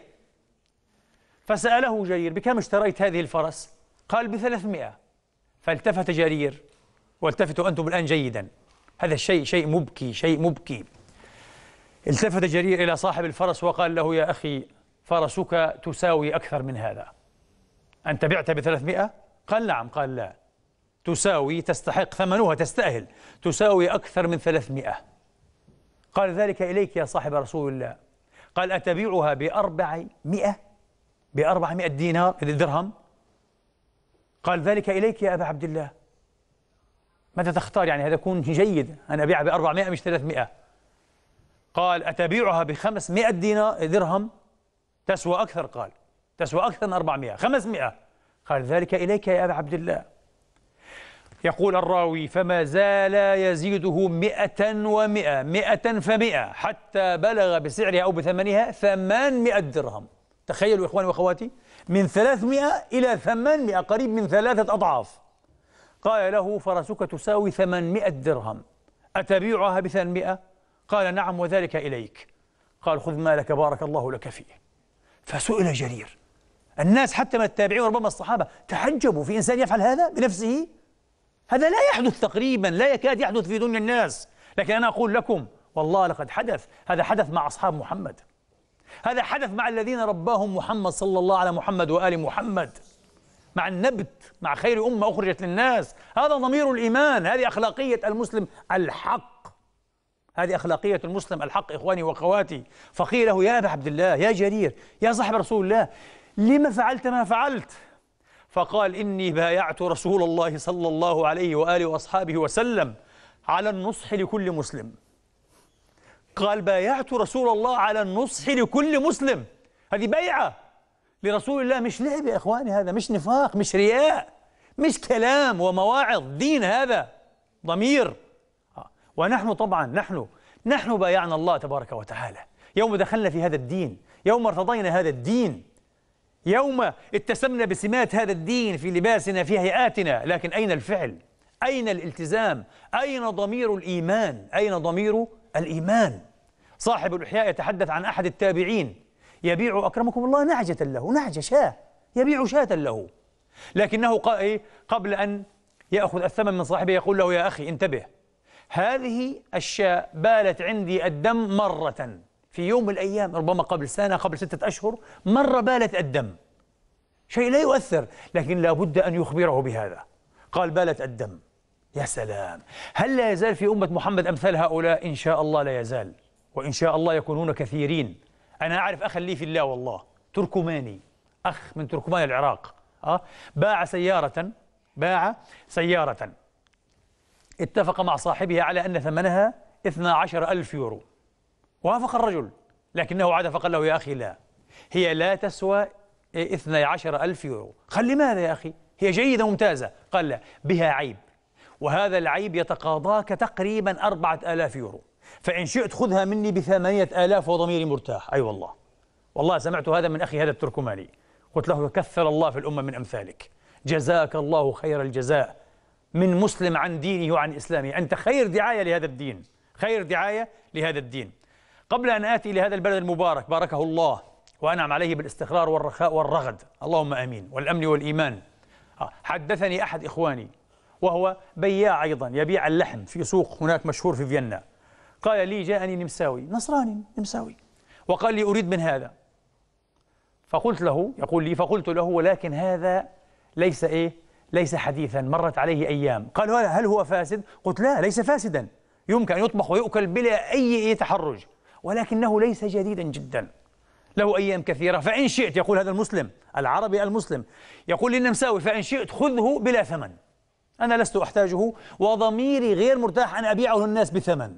فسأله جرير: بكم اشتريت هذه الفرس؟ قال: بثلاثمائة. فالتفت جرير، والتفتوا أنتم الآن جيدا، هذا الشيء شيء مبكي، شيء مبكي. التفت جرير إلى صاحب الفرس وقال له: يا أخي، فرسك تساوي أكثر من هذا، أنت بعت بثلاثمائة؟ قال: نعم. قال: لا، تساوي، تستحق، ثمنها تستاهل، تساوي أكثر من ثلاثمائة. قال: ذلك إليك يا صاحب رسول الله. قال: أتبيعها بأربعمائة، بأربعمائة دينار درهم؟ قال: ذلك إليك يا أبا عبد الله. ماذا تختار؟ يعني هذا يكون جيد، أنا أبيعها بأربعمائة مش ثلاثمائة. قال: أتبيعها بخمسمائة دينار درهم؟ تسوى أكثر. قال: تسوى أكثر من أربعمائة، خمسمائة. قال: ذلك إليك يا أبا عبد الله. يقول الراوي: فما زال يزيده مئة ومئة، مئة فمئة، حتى بلغ بسعرها أو بثمنها ثمانمائة درهم. تخيلوا إخواني وأخواتي، من ثلاثمائة إلى ثمانمائة، قريب من ثلاثة أضعاف. قال له: فرسك تساوي ثمانمائة درهم، أتبيعها بثمانمائة؟ قال: نعم، وذلك إليك. قال: خذ مالك بارك الله لك فيه. فسئل جرير، الناس حتى من التابعين وربما الصحابة تعجبوا، في إنسان يفعل هذا بنفسه؟ هذا لا يحدث تقريبا، لا يكاد يحدث في دنيا الناس. لكن أنا أقول لكم والله لقد حدث. هذا حدث مع أصحاب محمد، هذا حدث مع الذين رباهم محمد صلى الله على محمد وآل محمد، مع النبت، مع خير أمة أخرجت للناس. هذا ضمير الإيمان، هذه أخلاقية المسلم الحق، هذه أخلاقية المسلم الحق إخواني وأخواتي. فقيل له: يا أبا عبد الله، يا جرير، يا صاحب رسول الله، لما فعلت ما فعلت؟ فقال: إني بايعت رسول الله صلى الله عليه وآله وأصحابه وسلم على النصح لكل مسلم. قال: بايعت رسول الله على النصح لكل مسلم. هذه بيعة لرسول الله، مش لعب يا إخواني، هذا مش نفاق، مش رياء، مش كلام ومواعظ، دين، هذا ضمير. ونحن طبعا نحن نحن بايعنا الله تبارك وتعالى يوم دخلنا في هذا الدين، يوم ارتضينا هذا الدين، يوم اتسمنا بسمات هذا الدين في لباسنا في هيئاتنا. لكن أين الفعل؟ أين الالتزام؟ أين ضمير الإيمان؟ أين ضمير الإيمان؟ صاحب الإحياء يتحدث عن أحد التابعين يبيع أكرمكم الله نعجة له، نعجة شاة، يبيع شاة له، لكنه قبل أن يأخذ الثمن من صاحبه يقول له: يا أخي انتبه، هذه الشاة بالت عندي الدم مرة في يوم من الأيام، ربما قبل سنة، قبل ستة أشهر، مرة بالت الدم، شيء لا يؤثر، لكن لا بد أن يخبره بهذا. قال: بالت الدم. يا سلام، هل لا يزال في أمة محمد أمثال هؤلاء؟ إن شاء الله لا يزال، وإن شاء الله يكونون كثيرين. أنا أعرف أخا لي في الله والله، تركماني، أخ من تركمان العراق، أه؟ باع سيارة باع سيارة اتفق مع صاحبها على أن ثمنها اثنا عشر ألف يورو، وافق الرجل، لكنه عاد فقال له: يا أخي لا، هي لا تسوى اثنا عشر ألف يورو. قال: لماذا يا أخي؟ هي جيدة ممتازة. قال: لا، بها عيب، وهذا العيب يتقاضاك تقريبا أربعة آلاف يورو، فإن شئت خذها مني بثمانية آلاف وضميري مرتاح. أي أيوة والله، والله سمعت هذا من أخي هذا التركماني، قلت له كثر الله في الأمة من أمثالك، جزاك الله خير الجزاء من مسلم عن دينه وعن إسلامه، أنت خير دعاية لهذا الدين، خير دعاية لهذا الدين. قبل أن آتي لهذا البلد المبارك باركه الله وأنعم عليه بالاستقرار والرخاء والرغد، اللهم آمين، والأمن والإيمان، حدثني أحد إخواني وهو بياع أيضا يبيع اللحم في سوق هناك مشهور في فيينا، قال لي جاءني نمساوي نصراني نمساوي وقال لي أريد من هذا، فقلت له، يقول لي، فقلت له ولكن هذا ليس إيه ليس حديثا، مرت عليه أيام. قال هل هو فاسد؟ قلت لا، ليس فاسدا، يمكن أن يطبخ ويؤكل بلا أي تحرج، ولكنه ليس جديدا جدا، له أيام كثيرة، فإن شئت، يقول هذا المسلم العربي المسلم، يقول لي النمساوي، فإن شئت خذه بلا ثمن، أنا لست أحتاجه وضميري غير مرتاح أن أبيعه للناس بثمن.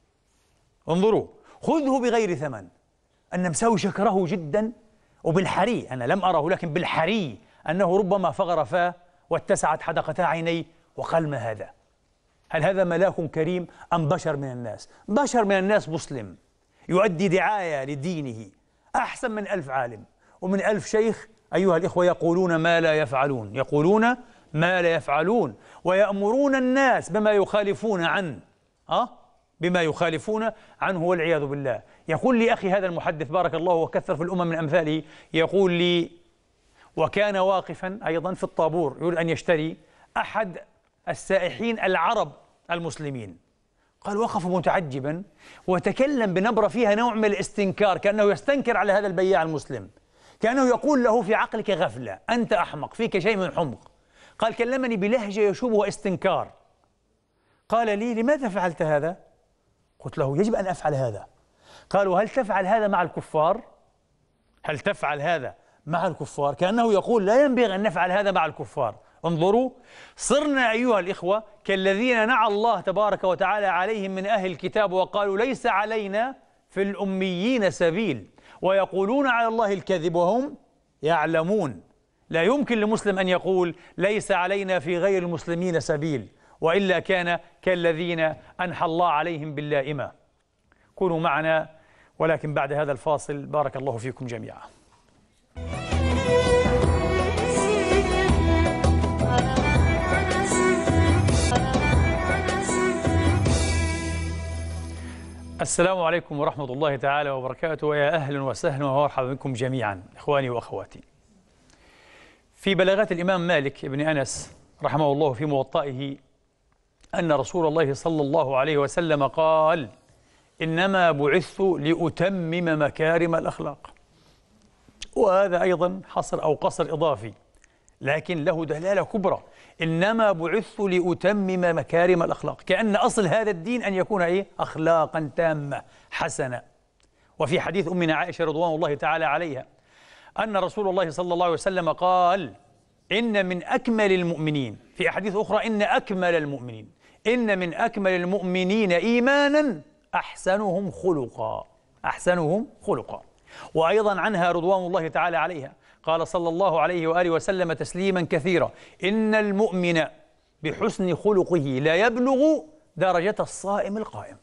انظروا، خذه بغير ثمن. النمساوي شكره جدا، وبالحري، أنا لم أره لكن بالحري أنه ربما فغر فاه واتسعت حدقتا عينيه وقال ما هذا؟ هل هذا ملاك كريم أم بشر من الناس؟ بشر من الناس مسلم يؤدي دعاية لدينه أحسن من ألف عالم ومن ألف شيخ أيها الإخوة يقولون ما لا يفعلون، يقولون ما لا يفعلون ويأمرون الناس بما يخالفون عنه أه؟ بما يخالفون عنه والعياذ بالله. يقول لي أخي هذا المحدث بارك الله وكثر في الأمم من أمثاله، يقول لي وكان واقفا أيضا في الطابور يريد أن يشتري أحد السائحين العرب المسلمين، قال وقف متعجبا وتكلم بنبرة فيها نوع من الاستنكار، كأنه يستنكر على هذا البياع المسلم، كأنه يقول له في عقلك غفلة، أنت أحمق، فيك شيء من حمق. قال كلمني بلهجة يشوبها استنكار، قال لي لماذا فعلت هذا؟ قلت له يجب أن أفعل هذا. قالوا هل تفعل هذا مع الكفار؟ هل تفعل هذا مع الكفار؟ كأنه يقول لا ينبغي أن نفعل هذا مع الكفار. انظروا، صرنا أيها الإخوة كالذين نعى الله تبارك وتعالى عليهم من أهل الكتاب وقالوا ليس علينا في الأميين سبيل، ويقولون على الله الكذب وهم يعلمون. لا يمكن لمسلم أن يقول ليس علينا في غير المسلمين سبيل، وإلا كان كالذين أنحى الله عليهم باللائمة. كونوا معنا ولكن بعد هذا الفاصل، بارك الله فيكم جميعا. السلام عليكم ورحمة الله تعالى وبركاته، ويا أهلا وسهلا ومرحبا بكم جميعا إخواني وأخواتي. في بلاغات الإمام مالك بن أنس رحمه الله في موطئه أن رسول الله صلى الله عليه وسلم قال إنما بعثت لأتمم مكارم الأخلاق، وهذا أيضا حصر أو قصر إضافي لكن له دلالة كبرى، إنما بعثت لأتمم مكارم الأخلاق، كأن أصل هذا الدين أن يكون إيه؟ أخلاقا تامة حسنة. وفي حديث أمنا عائشة رضوان الله تعالى عليها أن رسول الله صلى الله عليه وسلم قال إن من أكمل المؤمنين، في أحاديث أخرى إن أكمل المؤمنين، إن من أكمل المؤمنين إيمانا أحسنهم خلقا، أحسنهم خلقا. وأيضا عنها رضوان الله تعالى عليها قال صلى الله عليه وآله وسلم تسليما كثيرا إن المؤمن بحسن خلقه لا يبلغ درجة الصائم القائم.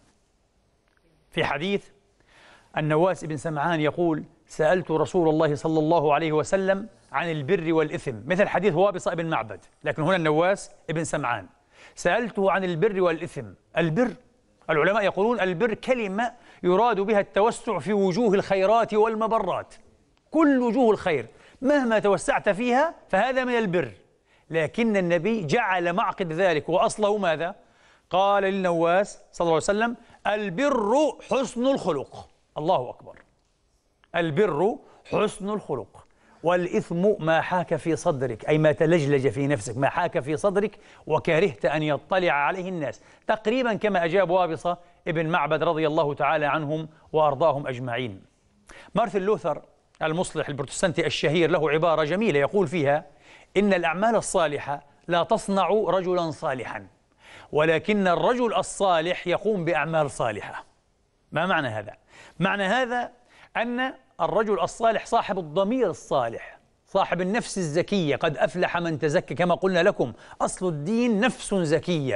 في حديث النواس بن سمعان يقول سألت رسول الله صلى الله عليه وسلم عن البر والإثم، مثل حديث وابصة بن معبد، لكن هنا النواس بن سمعان سألته عن البر والإثم. البر، العلماء يقولون البر كلمة يراد بها التوسع في وجوه الخيرات والمبرات، كل وجوه الخير مهما توسعت فيها فهذا من البر، لكن النبي جعل معقد ذلك وأصله ماذا؟ قال للنواس صلى الله عليه وسلم البر حسن الخلق. الله أكبر، البر حسن الخلق، والإثم ما حاك في صدرك، أي ما تلجلج في نفسك، ما حاك في صدرك وكرهت أن يطلع عليه الناس، تقريبا كما أجاب وابصة ابن معبد رضي الله تعالى عنهم وأرضاهم أجمعين. مارتن لوثر المصلح البروتستانتي الشهير له عبارة جميلة يقول فيها إن الأعمال الصالحة لا تصنع رجلا صالحا، ولكن الرجل الصالح يقوم بأعمال صالحة. ما معنى هذا؟ معنى هذا أن الرجل الصالح صاحب الضمير الصالح، صاحب النفس الزكية، قد أفلح من تزكى، كما قلنا لكم أصل الدين نفس زكية،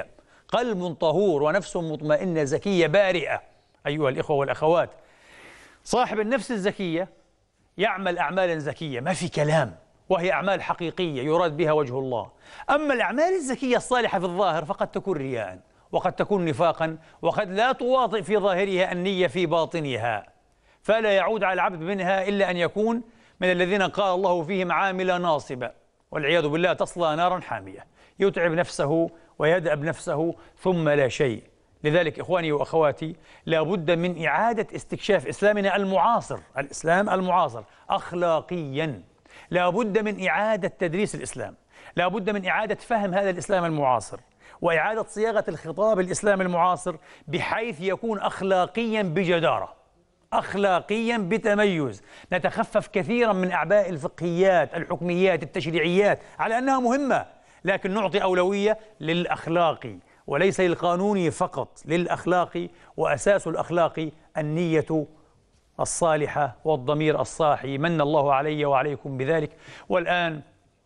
قلب طهور ونفس مطمئنة زكية بارئة. أيها الإخوة والأخوات، صاحب النفس الزكية يعمل أعمالا زكية ما في كلام، وهي أعمال حقيقية يراد بها وجه الله. أما الأعمال الزكية الصالحة في الظاهر فقد تكون رياء، وقد تكون نفاقا، وقد لا تواطئ في ظاهرها النية في باطنها، فلا يعود على العبد منها إلا أن يكون من الذين قال الله فيهم عامل ناصبة، والعياذ بالله تصلى نارا حامية، يتعب نفسه ويدأب نفسه ثم لا شيء. لذلك إخواني وأخواتي، لا بد من إعادة استكشاف إسلامنا المعاصر، الإسلام المعاصر أخلاقيا، لا بد من إعادة تدريس الإسلام، لا بد من إعادة فهم هذا الإسلام المعاصر، وإعادة صياغة الخطاب الإسلامي المعاصر بحيث يكون أخلاقيا بجدارة، أخلاقيا بتميز، نتخفف كثيرا من أعباء الفقهيات، الحكميات، التشريعيات، على أنها مهمة، لكن نعطي أولوية للأخلاق وليس للقانوني فقط، للأخلاق. وأساس الأخلاق النية الصالحة والضمير الصاحي، من الله علي وعليكم بذلك. والآن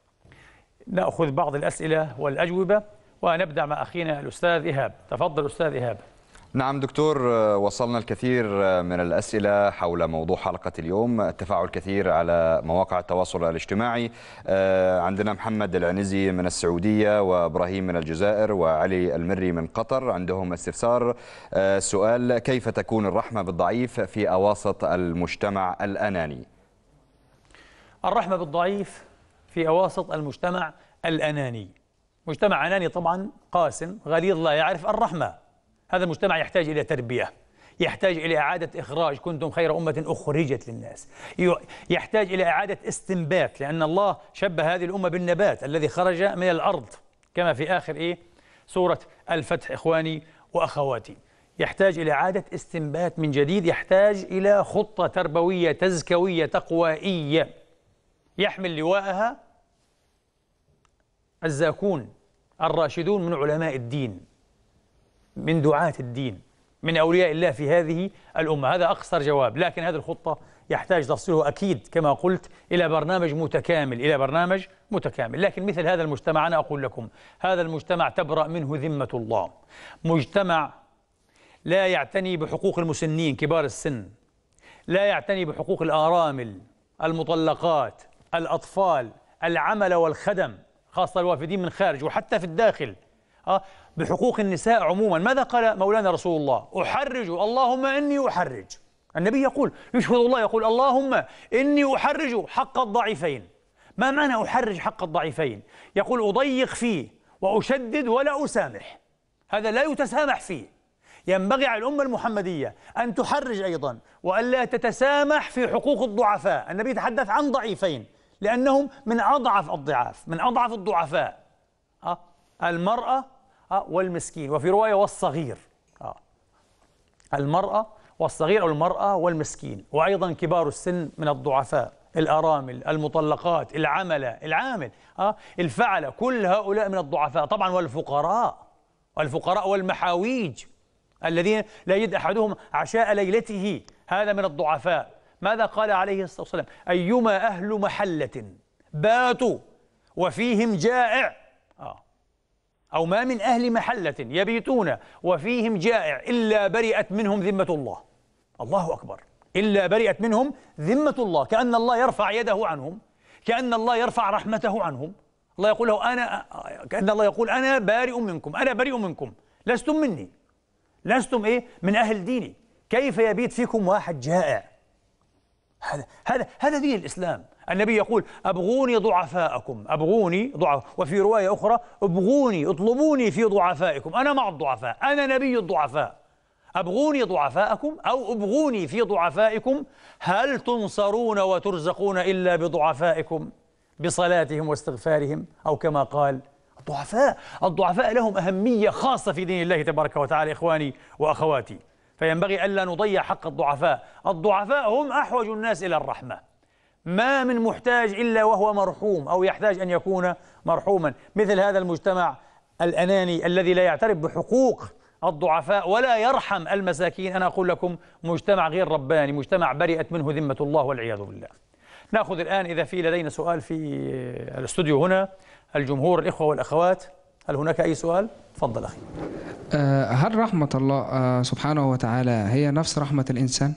نأخذ بعض الأسئلة والأجوبة، ونبدأ مع أخينا الأستاذ إيهاب. تفضل أستاذ إيهاب. نعم دكتور، وصلنا الكثير من الأسئلة حول موضوع حلقة اليوم، التفاعل كثير على مواقع التواصل الاجتماعي. عندنا محمد العنزي من السعودية، وإبراهيم من الجزائر، وعلي المري من قطر، عندهم استفسار. سؤال: كيف تكون الرحمة بالضعيف في أواسط المجتمع الأناني؟ الرحمة بالضعيف في أواسط المجتمع الأناني، مجتمع أناني طبعا قاس غليظ لا يعرف الرحمة. هذا المجتمع يحتاج إلى تربية، يحتاج إلى إعادة إخراج، كنتم خير أمة أخرجت للناس، يحتاج إلى إعادة استنبات، لأن الله شبه هذه الأمة بالنبات الذي خرج من الأرض كما في آخر إيه سورة الفتح. إخواني وأخواتي، يحتاج إلى إعادة استنبات من جديد، يحتاج إلى خطة تربوية تزكوية تقوائية يحمل لواءها الزاكون الراشدون من علماء الدين، من دعاة الدين، من أولياء الله في هذه الأمة. هذا أقصر جواب، لكن هذه الخطة يحتاج تفصيله أكيد كما قلت إلى برنامج متكامل، إلى برنامج متكامل. لكن مثل هذا المجتمع، أنا أقول لكم هذا المجتمع تبرأ منه ذمة الله، مجتمع لا يعتني بحقوق المسنين كبار السن، لا يعتني بحقوق الآرامل، المطلقات، الأطفال، العمل والخدم، خاصة الوافدين من خارج وحتى في الداخل، أه بحقوق النساء عموما. ماذا قال مولانا رسول الله؟ أحرج، اللهم إني أحرج. النبي يقول، يشهد الله، يقول اللهم إني أحرج حق الضعيفين. ما معنى أحرج حق الضعيفين؟ يقول أضيق فيه وأشدد ولا أسامح، هذا لا يتسامح فيه. ينبغي على الأمة المحمدية أن تحرج أيضا وألا تتسامح في حقوق الضعفاء. النبي يتحدث عن ضعيفين لأنهم من أضعف الضعاف، من أضعف الضعفاء، أه؟ المرأة أه؟ والمسكين، وفي رواية والصغير، أه؟ المرأة والصغير أو المرأة والمسكين، وأيضا كبار السن من الضعفاء، الأرامل، المطلقات، العملة، العامل، أه؟ الفعلة، كل هؤلاء من الضعفاء طبعا، والفقراء، والفقراء والمحاويج الذين لا يجد أحدهم عشاء ليلته، هذا من الضعفاء. ماذا قال عليه الصلاة والسلام؟ أيما أهل محلة باتوا وفيهم جائع، آه. أو ما من أهل محلة يبيتون وفيهم جائع إلا برئت منهم ذمة الله. الله أكبر، إلا برئت منهم ذمة الله، كأن الله يرفع يده عنهم، كأن الله يرفع رحمته عنهم. الله يقول له أنا، كأن الله يقول أنا بارئ منكم، أنا بريء منكم، لستم مني، لستم إيه من أهل ديني. كيف يبيت فيكم واحد جائع؟ هذا هذا هذا دين الإسلام. النبي يقول أبغوني ضعفاءكم، أبغوني ضعف، وفي رواية أخرى أبغوني، اطلبوني في ضعفائكم، أنا مع الضعفاء، أنا نبي الضعفاء. أبغوني ضعفاءكم أو أبغوني في ضعفائكم، هل تنصرون وترزقون إلا بضعفائكم بصلاتهم واستغفارهم، أو كما قال الضعفاء. الضعفاء لهم أهمية خاصة في دين الله تبارك وتعالى. إخواني وأخواتي، فينبغي ألا نضيع حق الضعفاء. الضعفاء هم أحوج الناس إلى الرحمة، ما من محتاج إلا وهو مرحوم أو يحتاج أن يكون مرحوما. مثل هذا المجتمع الأناني الذي لا يعترف بحقوق الضعفاء ولا يرحم المساكين، أنا أقول لكم مجتمع غير رباني، مجتمع برئت منه ذمة الله والعياذ بالله. نأخذ الآن إذا في لدينا سؤال في الاستوديو هنا، الجمهور، الإخوة والأخوات هل هناك أي سؤال؟ تفضل أخي. هل رحمة الله سبحانه وتعالى هي نفس رحمة الإنسان؟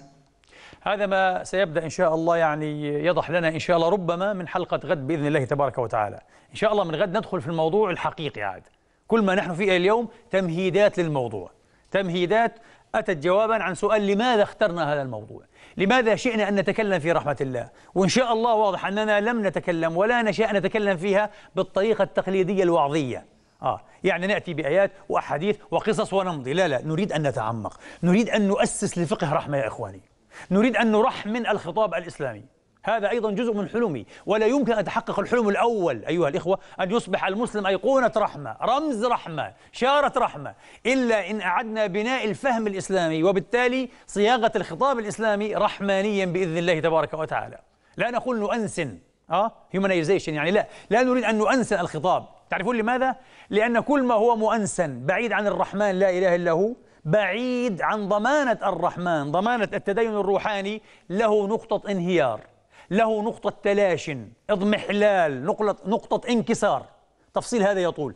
هذا ما سيبدأ إن شاء الله يعني يضح لنا إن شاء الله ربما من حلقة غد بإذن الله تبارك وتعالى. إن شاء الله من غد ندخل في الموضوع الحقيقي عاد. كل ما نحن فيه اليوم تمهيدات للموضوع، تمهيدات أتت جوابا عن سؤال لماذا اخترنا هذا الموضوع؟ لماذا شئنا أن نتكلم في رحمة الله؟ وإن شاء الله واضح أننا لم نتكلم ولا نشاء نتكلم فيها بالطريقة التقليدية الوعظية. آه يعني نأتي بآيات وأحاديث وقصص ونمضي، لا لا، نريد أن نتعمق، نريد أن نؤسس لفقه رحمة يا إخواني، نريد أن نرحمن الخطاب الإسلامي. هذا أيضا جزء من حلمي، ولا يمكن أن يتحقق الحلم الأول أيها الإخوة أن يصبح المسلم أيقونة رحمة، رمز رحمة، شارة رحمة، إلا إن أعدنا بناء الفهم الإسلامي وبالتالي صياغة الخطاب الإسلامي رحمانيا بإذن الله تبارك وتعالى. لا نقول نؤنسن اه هيومنايزيشن، يعني لا لا نريد أن نؤنسن الخطاب. تعرفون لماذا؟ لأن كل ما هو مؤنسن بعيد عن الرحمن لا إله إلا هو، بعيد عن ضمانة الرحمن، ضمانة التدين الروحاني، له نقطة انهيار، له نقطة تلاشن، اضمحلال، نقطة, نقطة انكسار. تفصيل هذا يطول،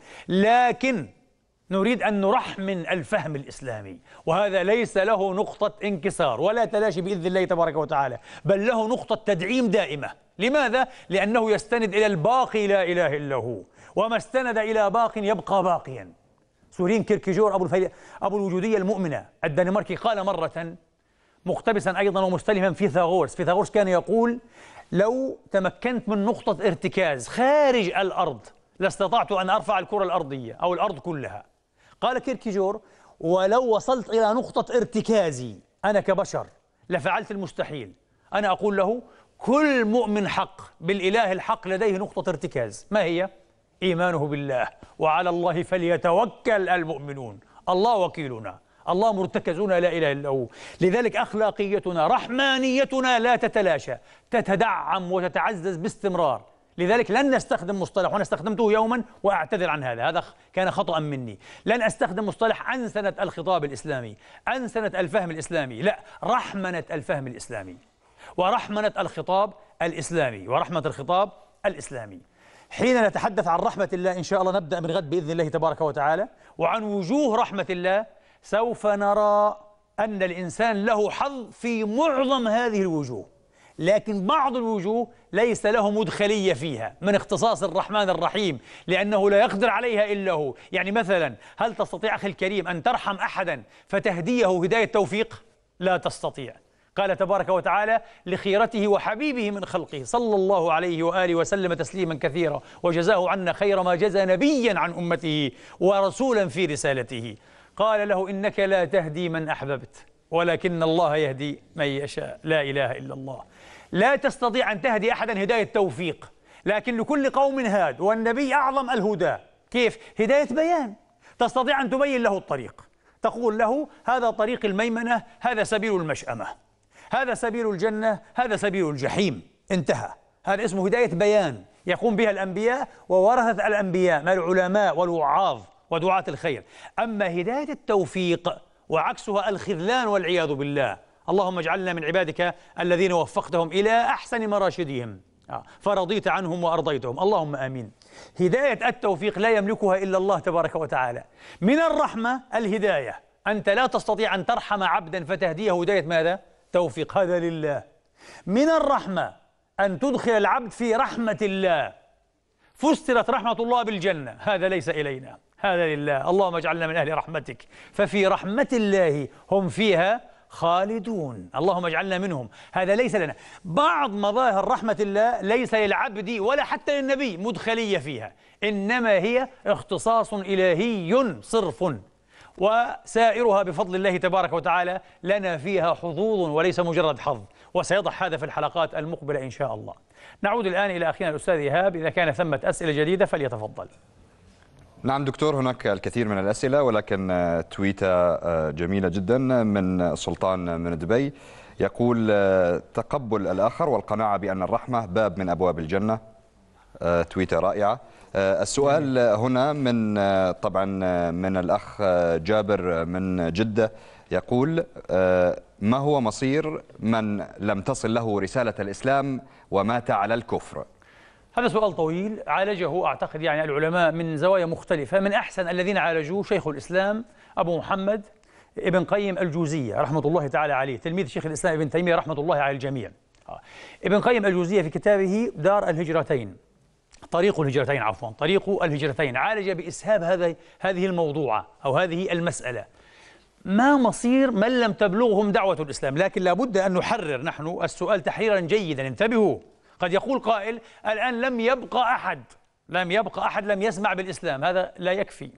لكن نريد أن نرحمن الفهم الإسلامي، وهذا ليس له نقطة انكسار ولا تلاشي بإذن الله تبارك وتعالى، بل له نقطة تدعيم دائمة. لماذا؟ لأنه يستند إلى الباقي لا إله إلا هو، وما استند إلى باق يبقى باقيا. سورين كيركيجور أبو, الفي... أبو الوجودية المؤمنة الدنماركي قال مرة مقتبسا أيضا ومستلهما فيثاغورس، فيثاغورس كان يقول: لو تمكنت من نقطة ارتكاز خارج الأرض لاستطعت أن أرفع الكرة الأرضية أو الأرض كلها. قال كيركيجور: ولو وصلت إلى نقطة ارتكازي أنا كبشر لفعلت المستحيل. أنا أقول له: كل مؤمن حق بالإله الحق لديه نقطة ارتكاز، ما هي؟ إيمانه بالله، وعلى الله فليتوكل المؤمنون. الله وكيلنا، الله مرتكزنا لا إله إلا هو. لذلك أخلاقيتنا رحمانيتنا لا تتلاشى، تتدعم وتتعزز باستمرار. لذلك لن نستخدم مصطلح، وأنا استخدمته يوما وأعتذر عن هذا، هذا كان خطأ مني. لن أستخدم مصطلح أنسنة الخطاب الإسلامي، أنسنة الفهم الإسلامي، لا، رحمنة الفهم الإسلامي ورحمنة الخطاب الإسلامي ورحمة الخطاب الإسلامي. حين نتحدث عن رحمة الله إن شاء الله نبدأ من غد بإذن الله تبارك وتعالى، وعن وجوه رحمة الله سوف نرى أن الإنسان له حظ في معظم هذه الوجوه، لكن بعض الوجوه ليس له مدخلية فيها من اختصاص الرحمن الرحيم، لأنه لا يقدر عليها إلا هو. يعني مثلا، هل تستطيع أخي الكريم أن ترحم أحدا فتهديه هداية توفيق؟ لا تستطيع. قال تبارك وتعالى لخيرته وحبيبه من خلقه صلى الله عليه وآله وسلم تسليما كثيرا: وجزاه عنا خير ما جزى نبيا عن أمته ورسولا في رسالته. قال له: إنك لا تهدي من أحببت ولكن الله يهدي من يشاء. لا إله إلا الله. لا تستطيع أن تهدي أحدا هداية توفيق، لكن لكل قوم هاد، والنبي أعظم الهدى. كيف؟ هداية بيان. تستطيع أن تبين له الطريق، تقول له: هذا طريق الميمنة، هذا سبيل المشأمة، هذا سبيل الجنة، هذا سبيل الجحيم، انتهى. هذا اسمه هداية بيان يقوم بها الأنبياء وورثة الأنبياء من العلماء والوعاظ ودعاة الخير. أما هداية التوفيق وعكسها الخذلان والعياذ بالله. اللهم اجعلنا من عبادك الذين وفقتهم إلى أحسن مراشدهم فرضيت عنهم وأرضيتهم، اللهم آمين. هداية التوفيق لا يملكها إلا الله تبارك وتعالى. من الرحمة الهداية، أنت لا تستطيع أن ترحم عبدا فتهديه هداية ماذا؟ توفيق، هذا لله. من الرحمة أن تدخل العبد في رحمة الله، فسرت رحمة الله بالجنة، هذا ليس إلينا، هذا لله. اللهم اجعلنا من أهل رحمتك، ففي رحمة الله هم فيها خالدون، اللهم اجعلنا منهم، هذا ليس لنا. بعض مظاهر رحمة الله ليس للعبد ولا حتى للنبي مدخلية فيها، إنما هي اختصاص إلهي صرف، وسائرها بفضل الله تبارك وتعالى لنا فيها حظوظ وليس مجرد حظ، وسيضح هذا في الحلقات المقبلة إن شاء الله. نعود الآن إلى أخينا الأستاذ إيهاب، إذا كان ثمة أسئلة جديدة فليتفضل. نعم دكتور، هناك الكثير من الأسئلة، ولكن تويتة جميلة جدا من سلطان من دبي يقول: تقبل الآخر والقناعة بأن الرحمة باب من أبواب الجنة. تويتة رائعة. السؤال هنا من طبعا من الأخ جابر من جدة، يقول: ما هو مصير من لم تصل له رسالة الإسلام ومات على الكفر؟ هذا سؤال طويل عالجه أعتقد يعني العلماء من زوايا مختلفة. من أحسن الذين عالجوه شيخ الإسلام أبو محمد ابن قيم الجوزية رحمة الله تعالى عليه، تلميذ شيخ الإسلام ابن تيمية رحمة الله على الجميع. ابن قيم الجوزية في كتابه دار الهجرتين طريق الهجرتين عفوا طريق الهجرتين عالج بإسهاب هذا هذه الموضوعة أو هذه المسألة. ما مصير من لم تبلغهم دعوة الإسلام؟ لكن لابد أن نحرر نحن السؤال تحريرا جيدا. انتبهوا، قد يقول قائل الآن لم يبقى أحد لم يبقى أحد لم يسمع بالإسلام. هذا لا يكفي.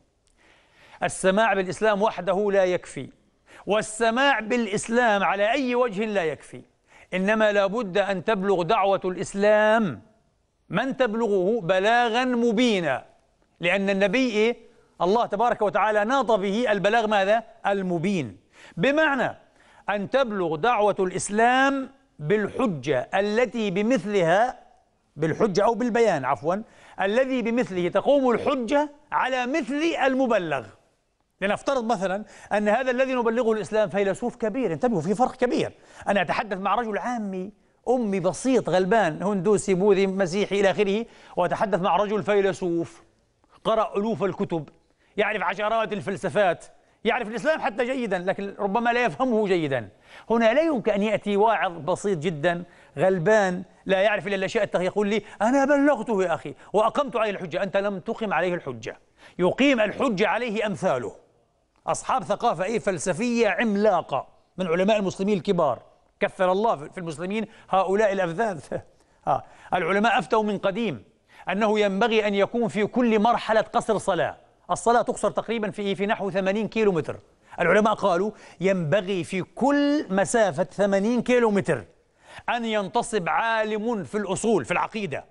السماع بالإسلام وحده لا يكفي، والسماع بالإسلام على أي وجه لا يكفي، إنما لابد أن تبلغ دعوة الإسلام من تبلغه بلاغا مبينا، لأن النبي إيه؟ الله تبارك وتعالى ناط به البلاغ ماذا؟ المبين، بمعنى أن تبلغ دعوة الإسلام بالحجة التي بمثلها بالحجة أو بالبيان عفوا الذي بمثله تقوم الحجة على مثل المبلغ. لنفترض مثلا أن هذا الذي نبلغه الإسلام فيلسوف كبير. انتبهوا، في فرق كبير. أنا أتحدث مع رجل عامي أمي بسيط غلبان هندوسي بوذي مسيحي إلى آخره، وأتحدث مع رجل فيلسوف قرأ ألوف الكتب، يعرف عشرات الفلسفات، يعرف الإسلام حتى جيدا لكن ربما لا يفهمه جيدا. هنا لا يمكن أن يأتي واعظ بسيط جدا غلبان لا يعرف إلا الأشياء التافهة يقول لي أنا بلغته يا أخي وأقمت عليه الحجة. أنت لم تقم عليه الحجة، يقيم الحجة عليه أمثاله، أصحاب ثقافة إيه فلسفية عملاقة من علماء المسلمين الكبار، كثر الله في المسلمين هؤلاء الأفذاذ. آه. العلماء أفتوا من قديم أنه ينبغي أن يكون في كل مرحلة قصر صلاة، الصلاة تقصر تقريبا في في نحو ثمانين كيلو متر. العلماء قالوا ينبغي في كل مسافة ثمانين كيلو متر أن ينتصب عالم في الأصول في العقيدة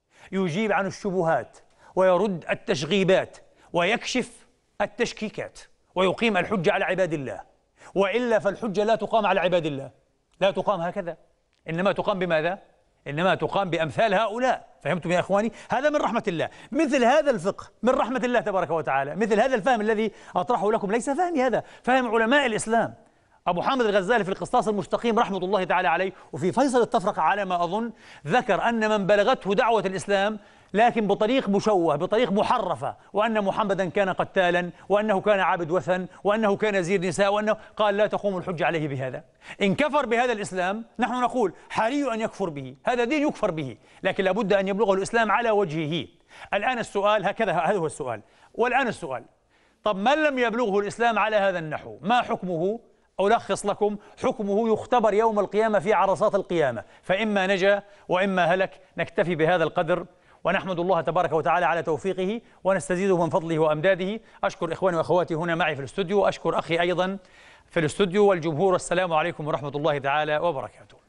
يجيب عن الشبهات ويرد التشغيبات ويكشف التشكيكات ويقيم الحجة على عباد الله، وإلا فالحجة لا تقام على عباد الله، لا تقام هكذا، إنما تقام بماذا؟ إنما تقام بأمثال هؤلاء. فهمتم يا إخواني؟ هذا من رحمة الله، مثل هذا الفقه من رحمة الله تبارك وتعالى، مثل هذا الفهم الذي أطرحه لكم ليس فهمي، هذا فهم علماء الإسلام. أبو حامد الغزالي في القسطاس المستقيم رحمة الله تعالى عليه وفي فيصل التفرقة على ما أظن ذكر أن من بلغته دعوة الإسلام لكن بطريق مشوه بطريق محرفة، وأن محمدا كان قتالا، وأنه كان عابد وثن، وأنه كان زير نساء، وأنه قال لا تقوم الحجة عليه بهذا. إن كفر بهذا الإسلام نحن نقول حري أن يكفر به، هذا دين يكفر به، لكن لابد أن يبلغه الإسلام على وجهه. الآن السؤال هكذا، هذا هو السؤال. والآن السؤال، طب من لم يبلغه الإسلام على هذا النحو ما حكمه؟ ألخص لكم، حكمه يختبر يوم القيامة في عرصات القيامة، فإما نجا وإما هلك. نكتفي بهذا القدر ونحمد الله تبارك وتعالى على توفيقه ونستزيده من فضله وأمداده. أشكر إخواني وأخواتي هنا معي في الاستوديو، وأشكر أخي أيضا في الاستوديو والجمهور. السلام عليكم ورحمة الله تعالى وبركاته.